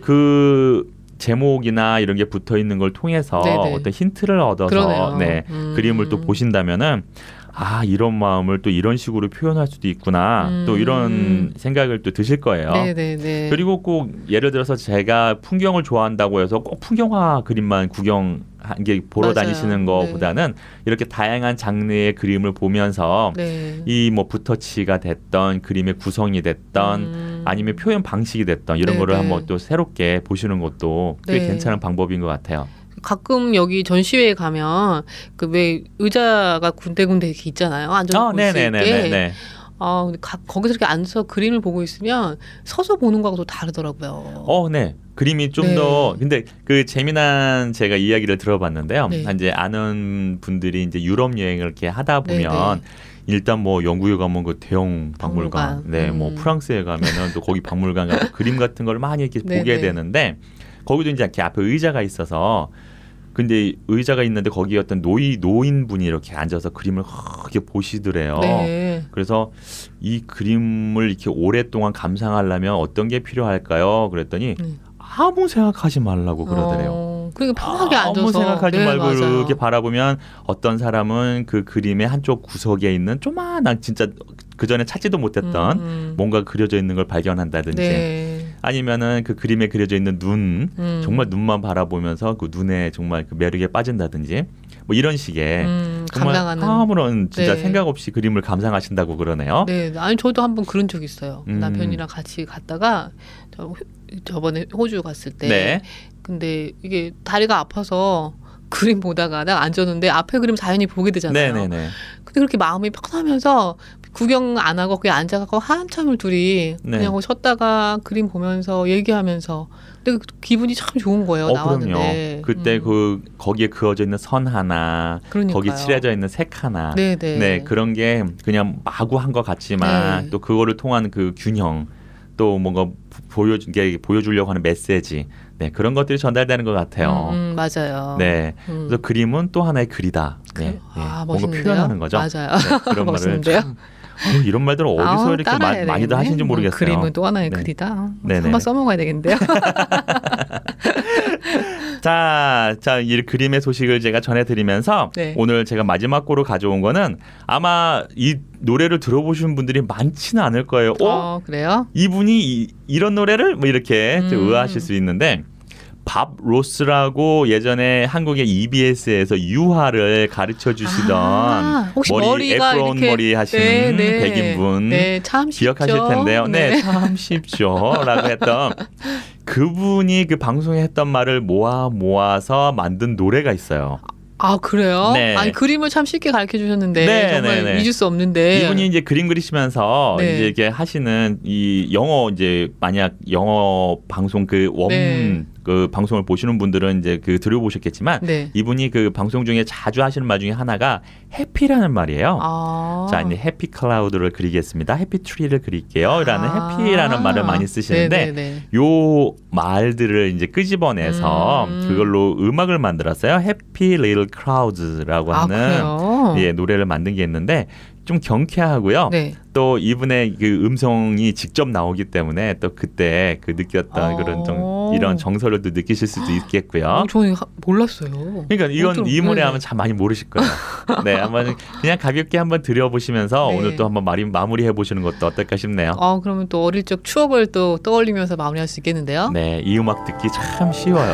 그 제목이나 이런 게 붙어 있는 걸 통해서 네네. 어떤 힌트를 얻어서 그러네요. 네, 음. 그림을 또 보신다면은 아 이런 마음을 또 이런 식으로 표현할 수도 있구나 음. 또 이런 생각을 또 드실 거예요. 네네네. 그리고 꼭 예를 들어서 제가 풍경을 좋아한다고 해서 꼭 풍경화 그림만 구경 게 보러 맞아요. 다니시는 것보다는 이렇게 다양한 장르의 그림을 보면서 네. 이 뭐 붓터치가 됐던 그림의 구성이 됐던 음. 아니면 표현 방식이 됐던 이런 네네. 거를 한번 또 새롭게 보시는 것도 꽤 네. 괜찮은 방법인 것 같아요. 가끔 여기 전시회에 가면 그 왜 의자가 군데군데 이렇게 있잖아요. 앉아서 어, 볼 수 있게. 네네네네. 아, 근데 가, 거기서 이렇게 앉아서 그림을 보고 있으면 서서 보는 거하고 또 다르더라고요. 어, 네. 그림이 좀 네. 더 근데 그 재미난 제가 이야기를 들어봤는데요. 네. 이제 아는 분들이 이제 유럽 여행을 이렇게 하다 보면 네네. 일단 뭐 영국에 가면 그 대형 박물관, 박물관. 네, 음. 뭐 프랑스에 가면은 또 거기 박물관 가서 그림 같은 걸 많이 이렇게 네네. 보게 되는데 거기도 이제 이렇게 앞에 의자가 있어서 근데 의자가 있는데 거기 어떤 노이 노인분이 이렇게 앉아서 그림을 이렇게 보시더래요. 네. 그래서 이 그림을 이렇게 오랫동안 감상하려면 어떤 게 필요할까요? 그랬더니 네. 아무 생각하지 말라고 그러더래요. 어, 그러니까 편하게 앉아서. 아무 생각하지 네, 말고 맞아요. 이렇게 바라보면 어떤 사람은 그 그림의 한쪽 구석에 있는 조만한 진짜 그 전에 찾지도 못했던 음. 뭔가 그려져 있는 걸 발견한다든지 네. 아니면은 그 그림에 그려져 있는 눈 음. 정말 눈만 바라보면서 그 눈에 정말 그 매력에 빠진다든지 뭐 이런 식의 음, 정말 감상하는. 아무런 진짜 네. 생각 없이 그림을 감상하신다고 그러네요. 네, 아니 저도 한번 그런 적 있어요. 음. 남편이랑 같이 갔다가 저, 저번에 호주 갔을 때. 네. 근데 이게 다리가 아파서 그림 보다가 내가 앉았는데 앞에 그림 자연히 보게 되잖아요. 네네네. 근데 그렇게 마음이 편하면서 구경 안 하고 그냥 앉아갖고 한참을 둘이 네. 그냥 쉬었다가 그림 보면서 얘기하면서 근데 그 기분이 참 좋은 거예요. 어, 나왔는데. 그럼요. 그때 음. 그 거기에 그어져 있는 선 하나, 그러니까요. 거기 칠해져 있는 색 하나, 네네. 네 그런 게 그냥 마구 한 것 같지만 네. 또 그거를 통한 그 균형, 또 뭔가 보여준 게 보여주려고 하는 메시지, 네 그런 것들이 전달되는 것 같아요. 음, 음, 맞아요. 네, 음. 그래서 그림은 또 하나의 글이다. 그, 네, 아, 네. 뭔가 멋있는데요? 표현하는 거죠. 맞아요. 네, 그런 말을 멋있는데요? 참, 어, 이런 말들은 어디서 아우, 이렇게 마, 따라해야 많이들 되겠네. 하시는지 뭐 모르겠어요. 그림은 또 하나의 네. 글이다. 네네. 한번 써먹어야 되겠는데요. 자, 자, 이 그림의 소식을 제가 전해드리면서 네. 오늘 제가 마지막 곡으로 가져온 거는 아마 이 노래를 들어보신 분들이 많지는 않을 거예요. 어? 어, 그래요? 이분이 이, 이런 노래를 뭐 이렇게 좀 음. 의아하실 수 있는데 밥 로스라고 예전에 한국의 이비에스에서 유화를 가르쳐 주시던 아, 혹시 머리 머리가 애프론 이렇게 머리 하시는 네, 네. 백인분 네, 참 쉽죠. 기억하실 텐데요. 네, 네. 참 쉽죠라고 했던 그분이 그 방송에 했던 말을 모아 모아서 만든 노래가 있어요. 아, 그래요? 네. 아니, 그림을 참 쉽게 가르쳐 주셨는데 네, 정말 네, 네. 잊을 수 없는데. 이분이 이제 그림 그리시면서 네. 이제 이렇게 하시는 이 영어 이제 만약 영어 방송 그 원 네. 그 방송을 보시는 분들은 이제 그 들어보셨겠지만 네. 이분이 그 방송 중에 자주 하시는 말 중에 하나가 해피라는 말이에요. 아. 자, 이제 해피 클라우드를 그리겠습니다. 해피 트리를 그릴게요. 라는 아. 해피라는 말을 많이 쓰시는데 네네네. 요 말들을 이제 끄집어내서 음. 그걸로 음악을 만들었어요. 해피 리틀 크라우드라고 아, 하는 그래요? 예, 노래를 만든 게 있는데 좀 경쾌하고요. 네. 또 이분의 그 음성이 직접 나오기 때문에 또 그때 그 느꼈던 어. 그런 정, 이런 정서를 또 느끼실 수도 있겠고요. 어, 저는 하- 몰랐어요. 그러니까 이건 어떤- 이 노래 네네. 하면 참 많이 모르실 거예요. 네, 한번 그냥 가볍게 한번 들여보시면서 네. 오늘 또 한번 마리, 마무리해 보시는 것도 어떨까 싶네요. 아, 그러면 또 어릴 적 추억을 또 떠올리면서 마무리할 수 있겠는데요? 네, 이 음악 듣기 참 쉬워요.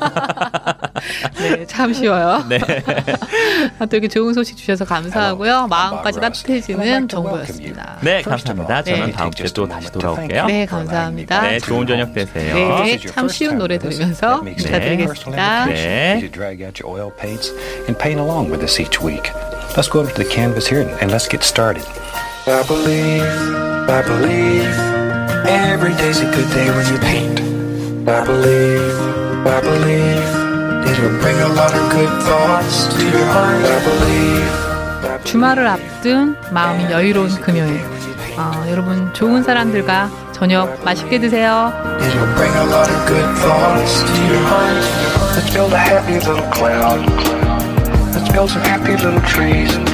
네, 참 쉬워요. 네, 아, 또 이렇게 좋은 소식 주셔서 감사하고요. 마음까지 따뜻해지는 정보였습니다. 네, 감사합니다. 저는 네. 다음 주에 또 다시 돌아올게요. 네, 감사합니다. 네, 좋은 저녁 되세요. 네, 참 쉬운 노래 들으면서 네. 인사드리겠습니다. 네. To drag out your oil paints and paint along with us each week. Let's go over to the canvas here and let's get started. I believe, I believe, every day's a good day when you paint. I believe, I believe, it'll bring a lot of good thoughts to your heart. I believe. 주말을 앞둔 마음이 여유로운 금요일. 어, 여러분 좋은 사람들과 저녁 맛있게 드세요. It'll bring a lot of good thoughts to your heart. Let's build a happy little cloud. Let's build some happy little trees.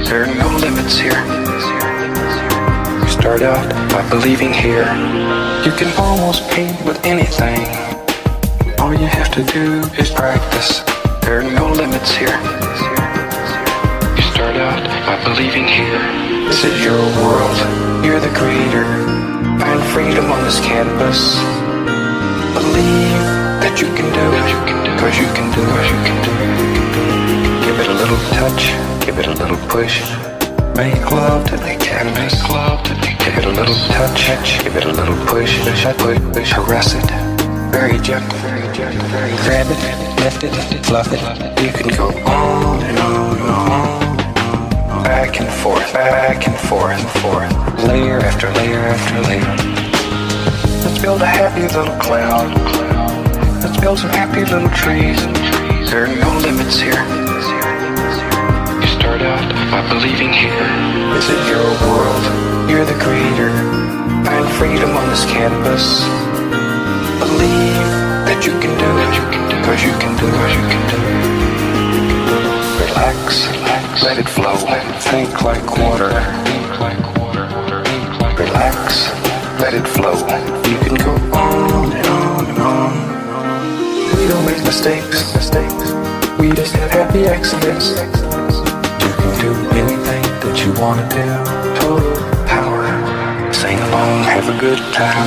There are no limits here. You start out by believing here. You can almost paint with anything. All you have to do is practice. There are no limits here. You start out by believing here. This is your world. You're the creator. Find freedom on this canvas. Believe that you can do it. Cause you can do it. You can do it. Give it a little touch. Give it a little push. Make love to the canvas. Make love to the canvas. Give it a little touch. Give it a little push. Push, push, push. Caress it. Very gentle. Very gentle. Very grab it. Lift it. Fluff it. You can go on and on and on. Back and forth. Back and forth and forth. Layer after layer after layer. Let's build a happy little cloud. Let's build some happy little trees. There are no limits here. You start out by believing here. This is your world. You're the creator. Find freedom on this canvas. Believe that you can do it. Cause you can do it. You can do it. Relax. Let it flow. Think like water. Think like water. Relax. Let it flow. You can go on and on and on. We don't make mistakes. Mistakes. We just have happy accidents. You can do anything that you want to do. Total power. Sing along, have a good time.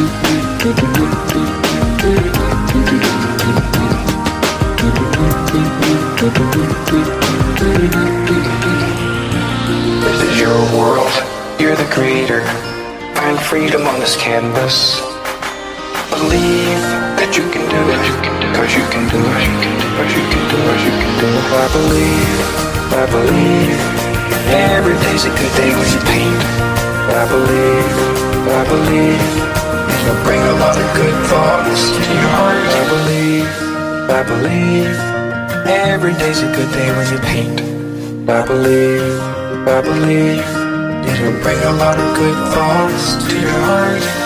This is your world. You're the creator. Find freedom on this canvas. Believe that you can do it. Cause you can do it. Cause you can do it. You can do it. I believe. I believe. Every day's a good day when you paint. I believe. I believe. It'll bring a lot of good thoughts to your heart. I believe. I believe. Every day's a good day when you paint. I believe. I believe. It'll bring a lot of good thoughts to your heart.